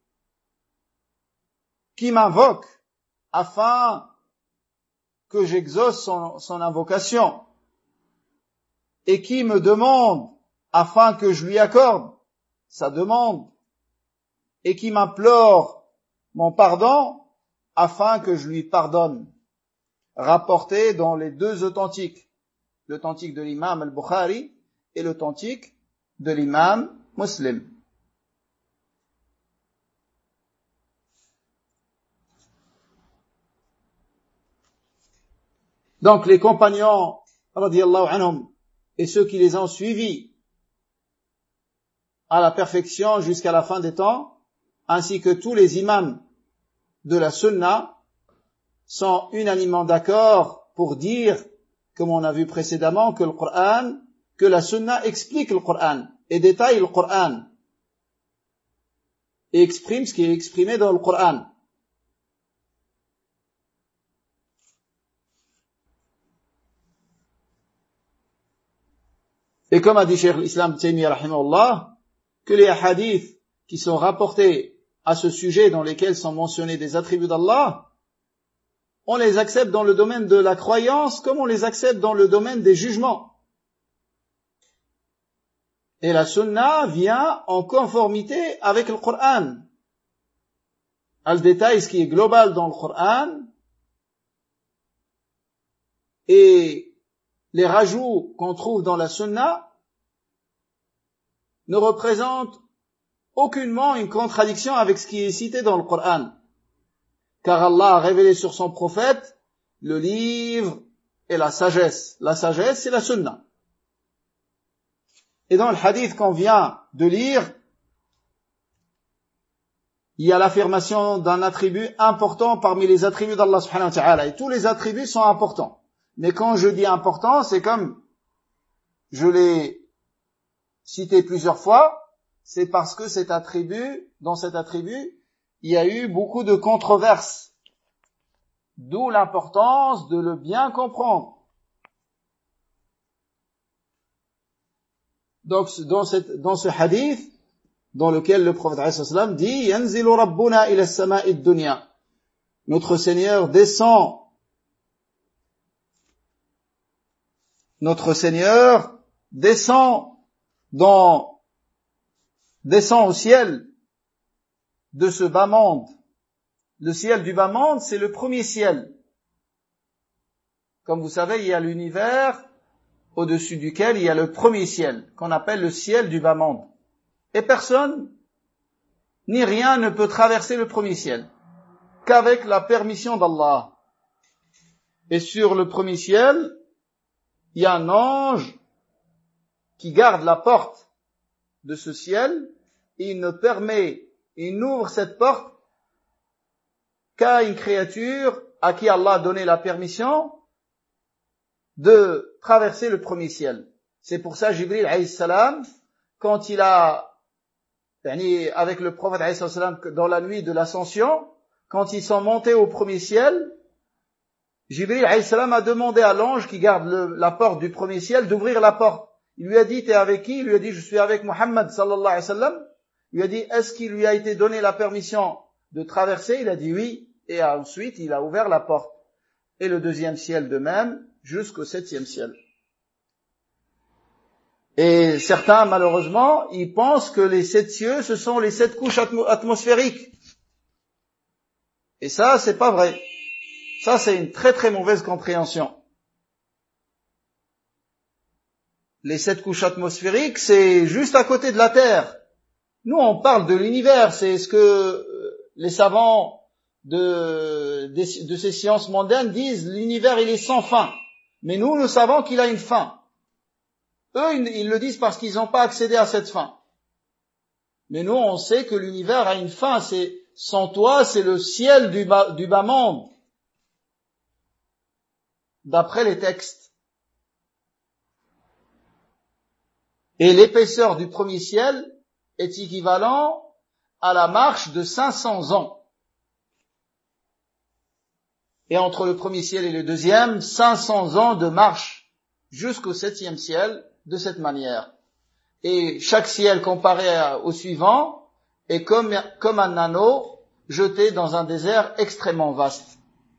qui m'invoque, afin que j'exauce son, son invocation, et qui me demande afin que je lui accorde sa demande, et qui m'implore mon pardon afin que je lui pardonne. Rapporté dans les deux authentiques, l'authentique de l'imam al-Bukhari et l'authentique de l'imam Muslim. Donc les compagnons radiyallahu anhum et ceux qui les ont suivis à la perfection jusqu'à la fin des temps, ainsi que tous les imams de la sunna, sont unanimement d'accord pour dire, comme on a vu précédemment, que le Coran, que la sunna explique le Coran et détaille le Coran et exprime ce qui est exprimé dans le Coran. Et comme a dit Cheikh l'Islam Taymiyyah rahimahullah, que les hadiths qui sont rapportés à ce sujet, dans lesquels sont mentionnés des attributs d'Allah, on les accepte dans le domaine de la croyance comme on les accepte dans le domaine des jugements. Et la sunna vient en conformité avec le Coran. Elle détaille ce qui est global dans le Coran et les rajouts qu'on trouve dans la sunna ne représentent aucunement une contradiction avec ce qui est cité dans le Coran. Car Allah a révélé sur son prophète le livre et la sagesse. La sagesse, c'est la sunna. Et dans le hadith qu'on vient de lire, il y a l'affirmation d'un attribut important parmi les attributs d'Allah subhanahu wa ta'ala. Et tous les attributs sont importants. Mais quand je dis important, c'est comme je l'ai cité plusieurs fois, c'est parce que cet attribut, dans cet attribut, il y a eu beaucoup de controverses. D'où l'importance de le bien comprendre. Donc, dans, cette, dans ce hadith, dans lequel le prophète alayhi salam dit « Yanzilu rabbuna ila as-sama'i ad-dunya » Notre Seigneur descend Notre Seigneur descend dans, descend au ciel de ce bas monde. Le ciel du bas monde, c'est le premier ciel. Comme vous savez, il y a l'univers au-dessus duquel il y a le premier ciel, qu'on appelle le ciel du bas monde. Et personne, ni rien ne peut traverser le premier ciel, qu'avec la permission d'Allah. Et sur le premier ciel, il y a un ange qui garde la porte de ce ciel, et il ne permet, il n'ouvre cette porte qu'à une créature à qui Allah a donné la permission de traverser le premier ciel. C'est pour ça Jibril alayhi salam, quand il a, avec le prophète alayhi salam, dans la nuit de l'ascension, quand ils sont montés au premier ciel, Jibril alayhi salam a demandé à l'ange qui garde le, la porte du premier ciel d'ouvrir la porte. Il lui a dit, t'es avec qui? Il lui a dit, je suis avec Muhammad sallallahu alayhi wa sallam. Il lui a dit, est-ce qu'il lui a été donné la permission de traverser? Il a dit oui. Et ensuite, il a ouvert la porte. Et le deuxième ciel de même, jusqu'au septième ciel. Et certains, malheureusement, ils pensent que les sept cieux, ce sont les sept couches atmo- atmosphériques. Et ça, c'est pas vrai. Ça, c'est une très très mauvaise compréhension. Les sept couches atmosphériques, c'est juste à côté de la Terre. Nous, on parle de l'univers, c'est ce que les savants de, de, de ces sciences mondaines disent, l'univers, il est sans fin. Mais nous, nous savons qu'il a une fin. Eux, ils, ils le disent parce qu'ils n'ont pas accédé à cette fin. Mais nous, on sait que l'univers a une fin, c'est, sans toi, c'est le ciel du bas, du bas monde. D'après les textes. Et l'épaisseur du premier ciel est équivalent à la marche de cinq cents ans. Et entre le premier ciel et le deuxième, cinq cents ans de marche jusqu'au septième ciel de cette manière. Et chaque ciel comparé au suivant est comme, comme un anneau jeté dans un désert extrêmement vaste.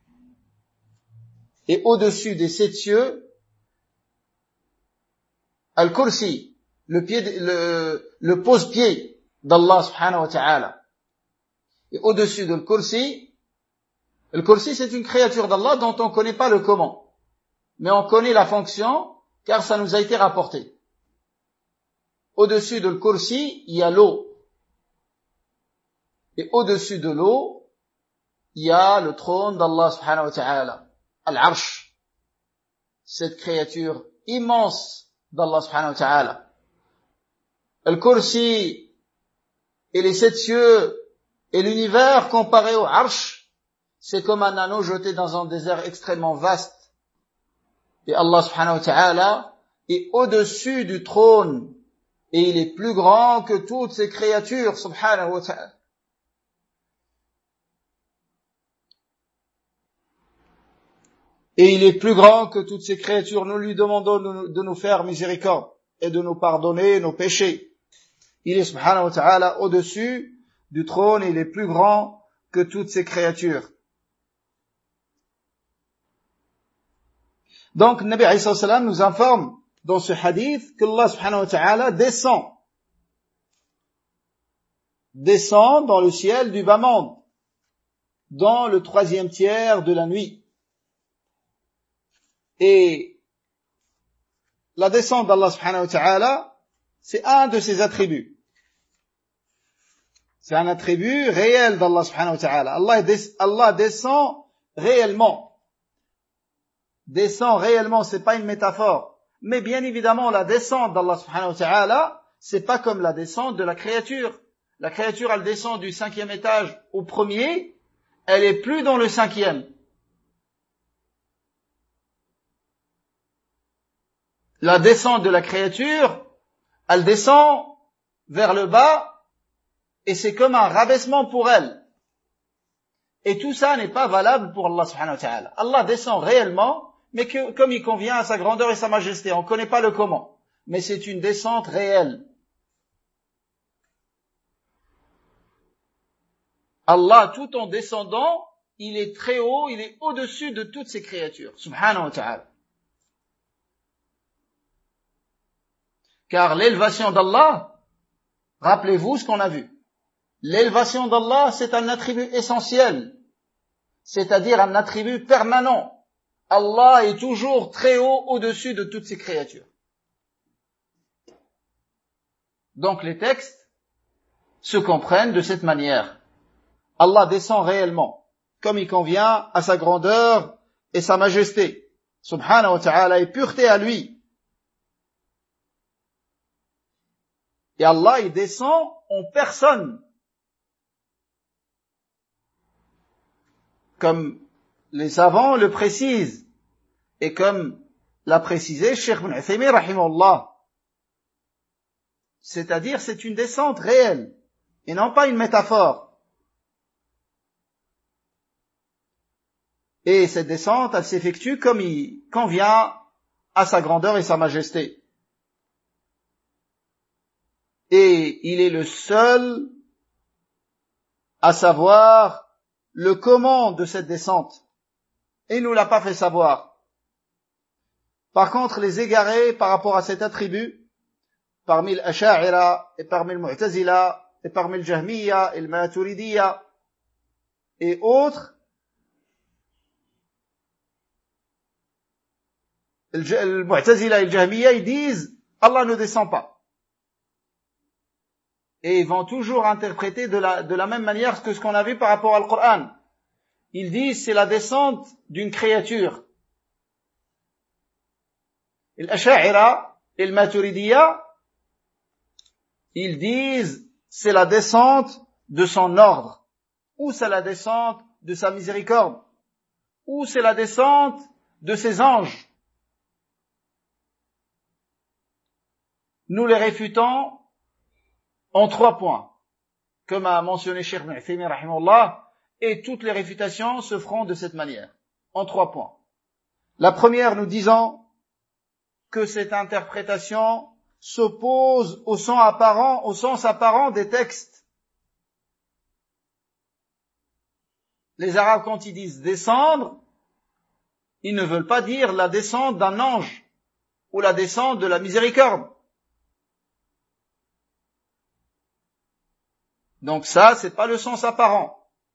Et au-dessus des sept cieux, Al-Kursi, le pied, le, le pose-pied d'Allah subhanahu wa ta'ala. Et au-dessus de Al-Kursi, Al-Kursi c'est une créature d'Allah dont on ne connaît pas le comment. Mais on connaît la fonction, car ça nous a été rapporté. Au-dessus de Al-Kursi, il y a l'eau. Et au-dessus de l'eau, il y a le trône d'Allah subhanahu wa ta'ala. Al-Arsh, cette créature immense d'Allah subhanahu wa ta'ala. Al-Kursi et les sept cieux et l'univers comparé au Arsh, c'est comme un anneau jeté dans un désert extrêmement vaste. Et Allah subhanahu wa ta'ala est au-dessus du trône et il est plus grand que toutes ces créatures subhanahu wa ta'ala. Et il est plus grand que toutes ces créatures. Nous lui demandons de nous faire miséricorde et de nous pardonner nos péchés. Il est subhanahu wa ta'ala au-dessus du trône et il est plus grand que toutes ces créatures. Donc, Nabi alayhi salam nous informe dans ce hadith qu'Allah subhanahu wa ta'ala descend. Descend dans le ciel du bas monde, dans le troisième tiers de la nuit. Et la descente d'Allah subhanahu wa ta'ala, c'est un de ses attributs. C'est un attribut réel d'Allah subhanahu wa ta'ala. Allah, des, Allah descend réellement. Descend réellement, c'est pas une métaphore. Mais bien évidemment, la descente d'Allah subhanahu wa ta'ala, c'est pas comme la descente de la créature. La créature, elle descend du cinquième étage au premier, elle est plus dans le cinquième. La descente de la créature, elle descend vers le bas et c'est comme un rabaissement pour elle. Et tout ça n'est pas valable pour Allah subhanahu wa ta'ala. Allah descend réellement, mais que, comme il convient à sa grandeur et sa majesté. On ne connaît pas le comment, mais c'est une descente réelle. Allah, tout en descendant, il est très haut, il est au-dessus de toutes ses créatures. Subhanahu wa ta'ala. Car l'élévation d'Allah, rappelez-vous ce qu'on a vu. L'élévation d'Allah, c'est un attribut essentiel, c'est-à-dire un attribut permanent. Allah est toujours très haut au-dessus de toutes ses créatures. Donc les textes se comprennent de cette manière. Allah descend réellement, comme il convient à sa grandeur et sa majesté. Subhanahu wa ta'ala est pureté à lui. Et Allah, il descend en personne. Comme les savants le précisent. Et comme l'a précisé Cheikh Ibn Uthaymin, rahimahullah. C'est-à-dire, c'est une descente réelle. Et non pas une métaphore. Et cette descente, elle s'effectue comme il convient à sa grandeur et sa majesté. Et il est le seul à savoir le comment de cette descente. Et il nous l'a pas fait savoir. Par contre, les égarés par rapport à cet attribut, parmi l'Asha'ira et parmi le Mu'tazila et parmi le Jahmiya et le Maturidiyya et autres, le Mu'tazila et le Jahmiya, ils disent Allah ne descend pas. Et ils vont toujours interpréter de la, de la même manière que ce qu'on a vu par rapport au Coran. Ils disent c'est la descente d'une créature. Et l'Asha'ira et le Maturidiyya, ils disent c'est la descente de son ordre, ou c'est la descente de sa miséricorde, ou c'est la descente de ses anges. Nous les réfutons en trois points, comme a mentionné Cheikh Ibn Uthaymin rahimahullah, et toutes les réfutations se feront de cette manière, en trois points. La première, nous disons que cette interprétation s'oppose au sens apparent, au sens apparent des textes. Les Arabes, quand ils disent descendre, ils ne veulent pas dire la descente d'un ange ou la descente de la miséricorde. Donc ça, c'est pas le sens apparent.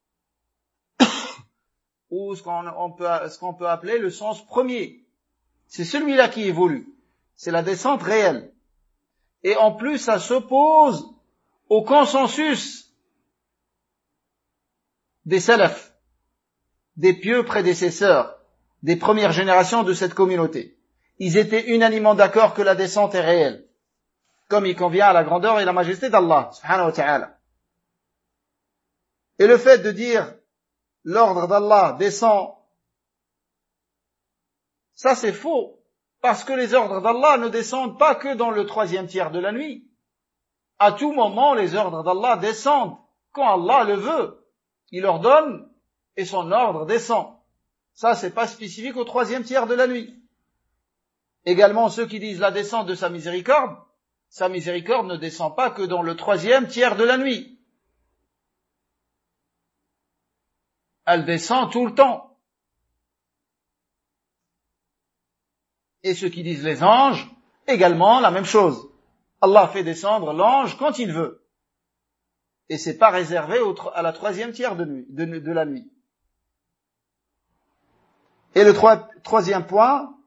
Ou ce qu'on on peut, ce qu'on peut appeler le sens premier. C'est celui-là qui évolue. C'est la descente réelle. Et en plus, ça s'oppose au consensus des salafs, des pieux prédécesseurs, des premières générations de cette communauté. Ils étaient unanimement d'accord que la descente est réelle, comme il convient à la grandeur et la majesté d'Allah, subhanahu wa ta'ala. Et le fait de dire l'ordre d'Allah descend, ça c'est faux, parce que les ordres d'Allah ne descendent pas que dans le troisième tiers de la nuit. À tout moment, les ordres d'Allah descendent, quand Allah le veut. Il ordonne et son ordre descend. Ça, c'est pas spécifique au troisième tiers de la nuit. Également, ceux qui disent la descente de sa miséricorde, sa miséricorde ne descend pas que dans le troisième tiers de la nuit. Elle descend tout le temps. Et ceux qui disent les anges, également la même chose. Allah fait descendre l'ange quand il veut. Et c'est pas réservé au, à la troisième tiers de, nuit, de, de la nuit. Et le trois, troisième point,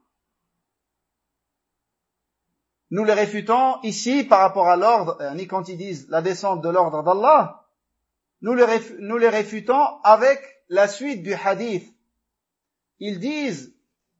nous les réfutons ici par rapport à l'ordre, ni quand ils disent la descente de l'ordre d'Allah, nous les, réf, nous les réfutons avec la suite du hadith. Ils disent,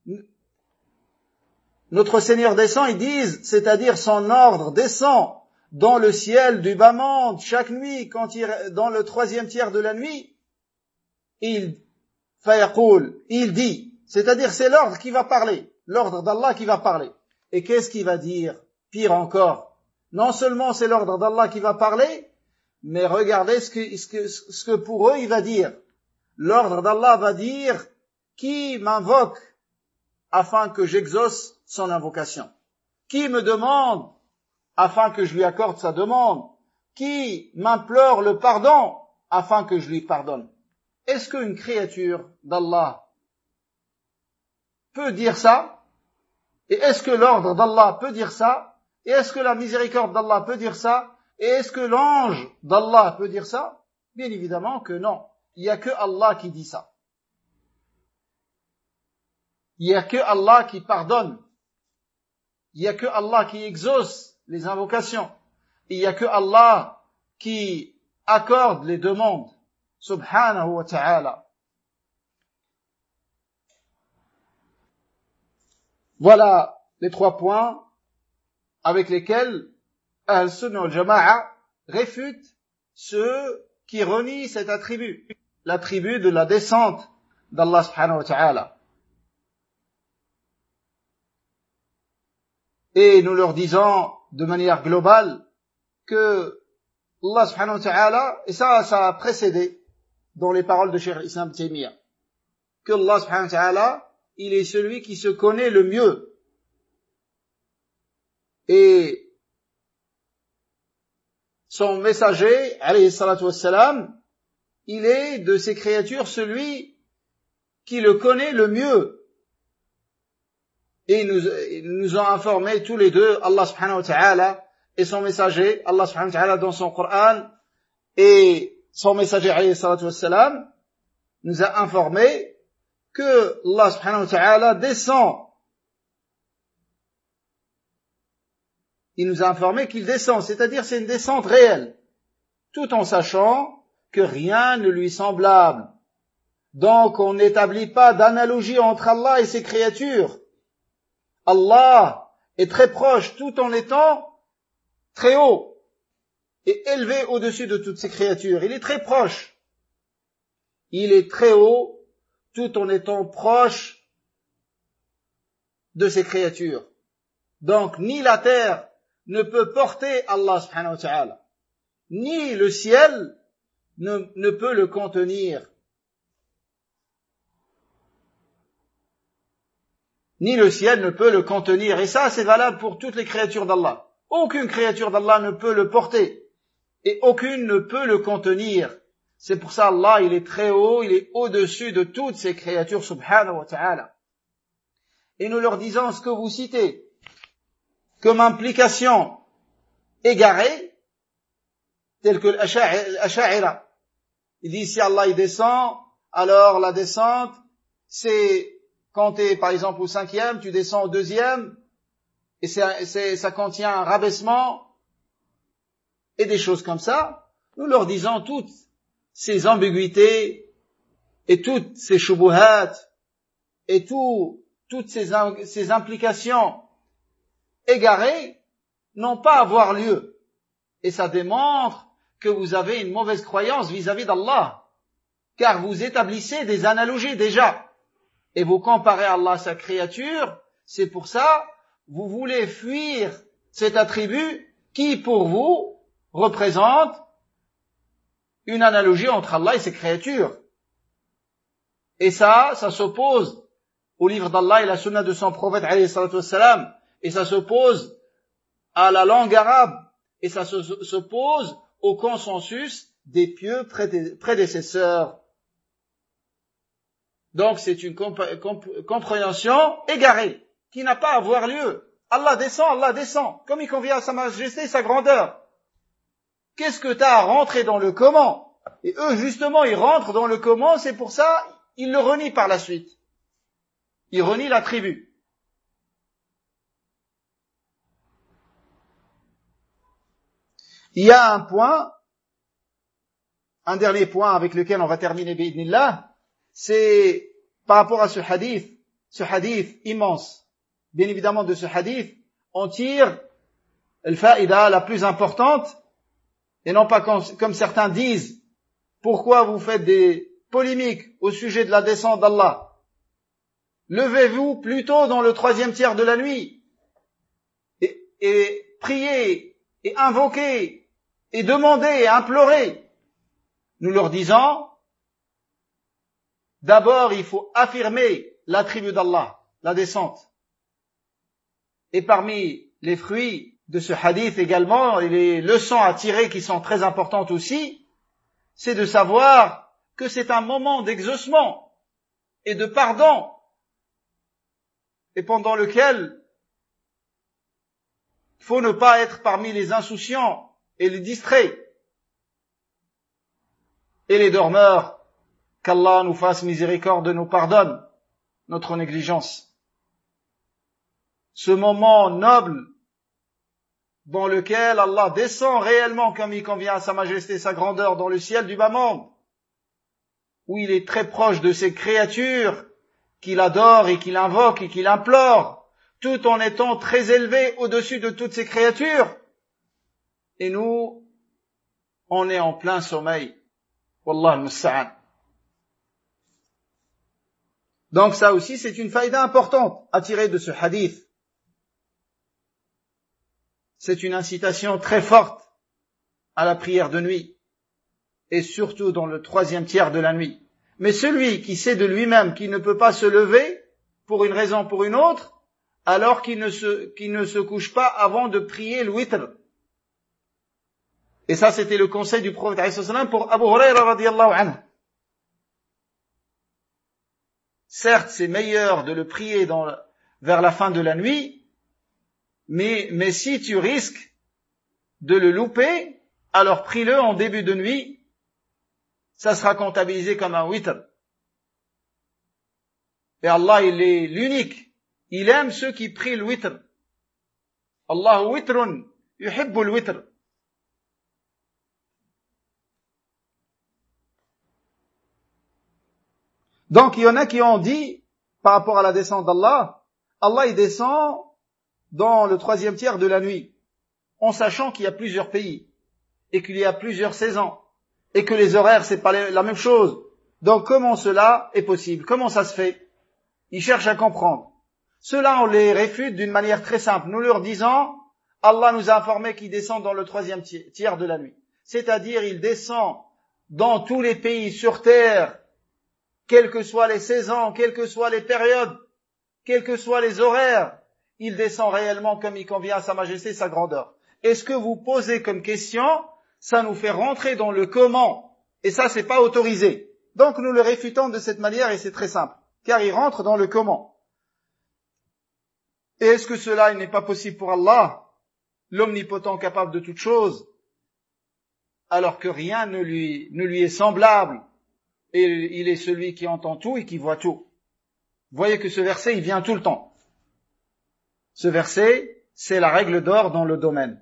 notre Seigneur descend, ils disent, c'est-à-dire son ordre descend dans le ciel du bas monde chaque nuit, quand il, dans le troisième tiers de la nuit, il, fayaqul, il dit, c'est-à-dire c'est l'ordre qui va parler, l'ordre d'Allah qui va parler. Et qu'est-ce qu'il va dire? Pire encore, non seulement c'est l'ordre d'Allah qui va parler, mais regardez ce que, ce que, ce que pour eux il va dire. L'ordre d'Allah va dire, qui m'invoque afin que j'exauce son invocation? Qui me demande afin que je lui accorde sa demande? Qui m'implore le pardon afin que je lui pardonne? Est-ce qu'une créature d'Allah peut dire ça? Et est-ce que l'ordre d'Allah peut dire ça? Et est-ce que la miséricorde d'Allah peut dire ça? Et est-ce que l'ange d'Allah peut dire ça? Bien évidemment que non. Il n'y a que Allah qui dit ça. Il n'y a que Allah qui pardonne. Il n'y a que Allah qui exauce les invocations. Il n'y a que Allah qui accorde les demandes. Subhanahu wa ta'ala. Voilà les trois points avec lesquels Ahl-Sunnah wal-Jama'a réfute ceux qui renient cet attribut, l'attribut de la descente d'Allah subhanahu wa ta'ala. Et nous leur disons de manière globale que Allah subhanahu wa ta'ala, et ça, ça a précédé dans les paroles de Cheikh Islam Taymiyyah, que Allah subhanahu wa ta'ala, il est celui qui se connaît le mieux. Et son messager, alayhi salatu wassalam, il est de ses créatures celui qui le connaît le mieux. Et ils nous, ils nous ont informé tous les deux, Allah subhanahu wa ta'ala et son messager, Allah subhanahu wa ta'ala dans son Coran, et son messager alayhi salatu wassalam, nous a informé que Allah subhanahu wa ta'ala descend. Il nous a informé qu'il descend, c'est-à-dire c'est une descente réelle, tout en sachant que rien ne lui est semblable. Donc on n'établit pas d'analogie entre Allah et ses créatures. Allah est très proche tout en étant très haut et élevé au-dessus de toutes ses créatures. Il est très proche. Il est très haut tout en étant proche de ses créatures. Donc ni la terre ne peut porter Allah subhanahu wa ta'ala, ni le ciel ne, ne peut le contenir. Ni le ciel ne peut le contenir. Et ça, c'est valable pour toutes les créatures d'Allah. Aucune créature d'Allah ne peut le porter. Et aucune ne peut le contenir. C'est pour ça Allah, il est très haut, il est au-dessus de toutes ces créatures, subhanahu wa ta'ala. Et nous leur disons ce que vous citez comme implication égarée, telle que l'Asha'ira. Il dit si Allah il descend, alors la descente, c'est quand tu es par exemple au cinquième, tu descends au deuxième, et c'est, c'est, ça contient un rabaissement, et des choses comme ça. Nous leur disons toutes ces ambiguïtés, et toutes ces shubuhat, et tout, toutes ces, ces implications égarées n'ont pas à avoir lieu. Et ça démontre que vous avez une mauvaise croyance vis-à-vis d'Allah, car vous établissez des analogies déjà. Et vous comparez Allah à sa créature, c'est pour ça, vous voulez fuir cet attribut qui, pour vous, représente une analogie entre Allah et ses créatures. Et ça, ça s'oppose au livre d'Allah et la sunna de son prophète, alayhi salatu wassalam, et ça s'oppose à la langue arabe, et ça s'oppose au consensus des pieux prédécesseurs. Donc c'est une comp- comp- compréhension égarée, qui n'a pas à avoir lieu. Allah descend, Allah descend, comme il convient à sa majesté et sa grandeur. Qu'est-ce que t'as à rentrer dans le comment? Et eux, justement, ils rentrent dans le comment, c'est pour ça, ils le renient par la suite. Ils renient l'attribut. Il y a un point, un dernier point avec lequel on va terminer bi'idnillah, c'est par rapport à ce hadith, ce hadith immense. Bien évidemment, de ce hadith, on tire le faïda la plus importante, et non pas comme, comme certains disent, pourquoi vous faites des polémiques au sujet de la descente d'Allah? Levez-vous plutôt dans le troisième tiers de la nuit, et, et priez, et invoquez, et demandez, et implorez. Nous leur disons, d'abord, il faut affirmer l'attribut d'Allah, la descente. Et parmi les fruits de ce hadith également, et les leçons à tirer qui sont très importantes aussi, c'est de savoir que c'est un moment d'exaucement et de pardon, et pendant lequel il faut ne pas être parmi les insouciants et les distraits et les dormeurs. Qu'Allah nous fasse miséricorde et nous pardonne notre négligence. Ce moment noble dans lequel Allah descend réellement comme il convient à sa majesté et sa grandeur dans le ciel du bas monde, où il est très proche de ses créatures qu'il adore et qu'il invoque et qu'il implore, tout en étant très élevé au-dessus de toutes ses créatures. Et nous, on est en plein sommeil. Wallah al-musta'an. Donc ça aussi, c'est une faïda importante à tirer de ce hadith. C'est une incitation très forte à la prière de nuit, et surtout dans le troisième tiers de la nuit. Mais celui qui sait de lui-même qu'il ne peut pas se lever, pour une raison ou pour une autre, alors qu'il ne se, qu'il ne se couche pas avant de prier le witr. Et ça, c'était le conseil du prophète alayhi salam pour Abu Hurayra radiyallahu anhu. Certes, c'est meilleur de le prier dans, vers la fin de la nuit, mais, mais si tu risques de le louper, alors prie-le en début de nuit, ça sera comptabilisé comme un witr. Et Allah, il est l'unique. Il aime ceux qui prient le witr. Allahu witrun, yuhibbu le witr. Donc, il y en a qui ont dit, par rapport à la descente d'Allah, Allah, il descend dans le troisième tiers de la nuit, en sachant qu'il y a plusieurs pays, et qu'il y a plusieurs saisons, et que les horaires, c'est pas la même chose. Donc, comment cela est possible? Comment ça se fait? Ils cherchent à comprendre. Cela, on les réfute d'une manière très simple. Nous leur disons, Allah nous a informé qu'il descend dans le troisième tiers de la nuit. C'est-à-dire, il descend dans tous les pays sur terre, quelles que soient les saisons, quelles que soient les périodes, quels que soient les horaires, il descend réellement comme il convient à sa majesté, sa grandeur. Et ce que vous posez comme question, ça nous fait rentrer dans le comment. Et ça, c'est pas autorisé. Donc, nous le réfutons de cette manière et c'est très simple. Car il rentre dans le comment. Et est-ce que cela n'est pas possible pour Allah, l'omnipotent capable de toutes choses, alors que rien ne lui, ne lui est semblable, et il est celui qui entend tout et qui voit tout. Vous voyez que ce verset, il vient tout le temps. Ce verset, c'est la règle d'or dans le domaine.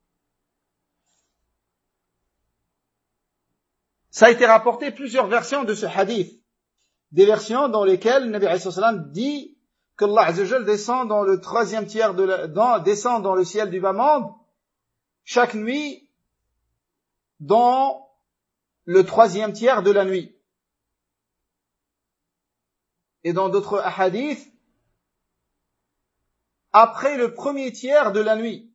Ça a été rapporté plusieurs versions de ce hadith. Des versions dans lesquelles le Nabi alayhi salam dit que Allah Azza wa Jal descend dans le troisième tiers de la, dans, descend dans le ciel du bas monde chaque nuit dans le troisième tiers de la nuit. Et dans d'autres hadiths, après le premier tiers de la nuit.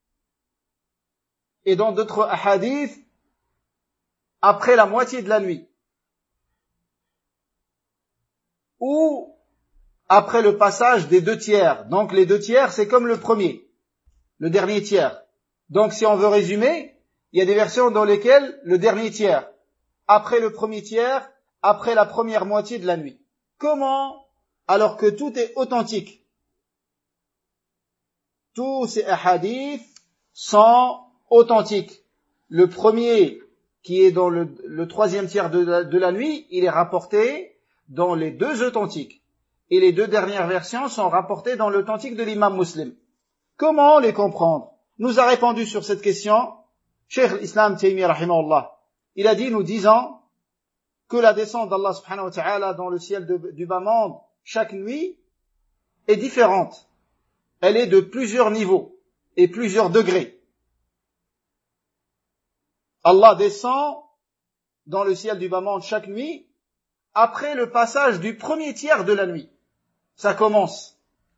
Et dans d'autres hadiths, après la moitié de la nuit. Ou après le passage des deux tiers. Donc les deux tiers, c'est comme le premier, le dernier tiers. Donc si on veut résumer, il y a des versions dans lesquelles le dernier tiers, après le premier tiers, après la première moitié de la nuit. Comment? Alors que tout est authentique. Tous ces hadiths sont authentiques. Le premier, qui est dans le, le troisième tiers de la, de la nuit, il est rapporté dans les deux authentiques. Et les deux dernières versions sont rapportées dans l'authentique de l'imam Muslim. Comment les comprendre? Nous a répondu sur cette question Cheikh l'Islam Taymi rahimahullah. Il a dit, nous disons que la descente d'Allah subhanahu wa ta'ala dans le ciel de, du bas monde chaque nuit est différente. Elle est de plusieurs niveaux et plusieurs degrés. Allah descend dans le ciel du bas monde chaque nuit après le passage du premier tiers de la nuit. Ça commence.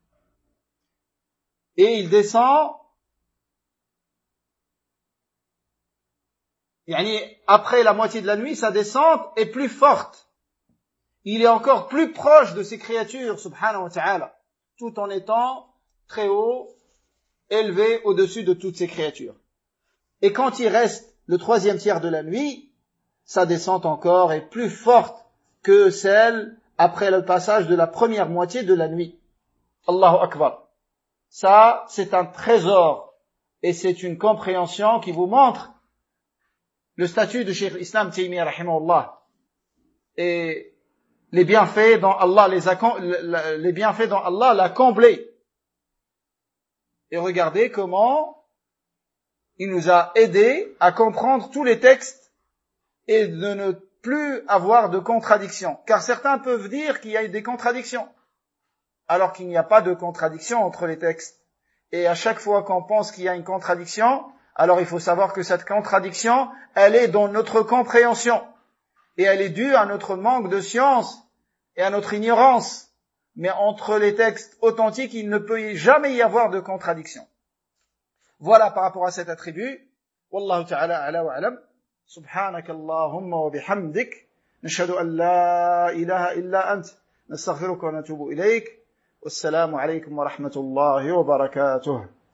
Et il descend yani, après la moitié de la nuit, sa descente est plus forte. Il est encore plus proche de ses créatures, subhanahu wa ta'ala, tout en étant très haut, élevé au-dessus de toutes ses créatures. Et quand il reste le troisième tiers de la nuit, sa descente encore est plus forte que celle après le passage de la première moitié de la nuit. Allahu Akbar. Ça, c'est un trésor et c'est une compréhension qui vous montre le statut de Cheikh l'Islam Taymiyyah rahimahullah et les bienfaits dont Allah les a, les bienfaits dont Allah l'a comblé. Et regardez comment il nous a aidés à comprendre tous les textes et de ne plus avoir de contradictions. Car certains peuvent dire qu'il y a des contradictions, alors qu'il n'y a pas de contradiction entre les textes. Et à chaque fois qu'on pense qu'il y a une contradiction, alors il faut savoir que cette contradiction, elle est dans notre compréhension. Et elle est due à notre manque de science et à notre ignorance. Mais entre les textes authentiques, il ne peut jamais y avoir de contradiction. Voilà par rapport à cet attribut. Wallahu ta'ala ala wa alam. Subhanakallahumma wa bihamdik. نشهد أن لا إله إلا أنت نستغفرك ونتوب إليك والسلام عليكم ورحمة الله وبركاته.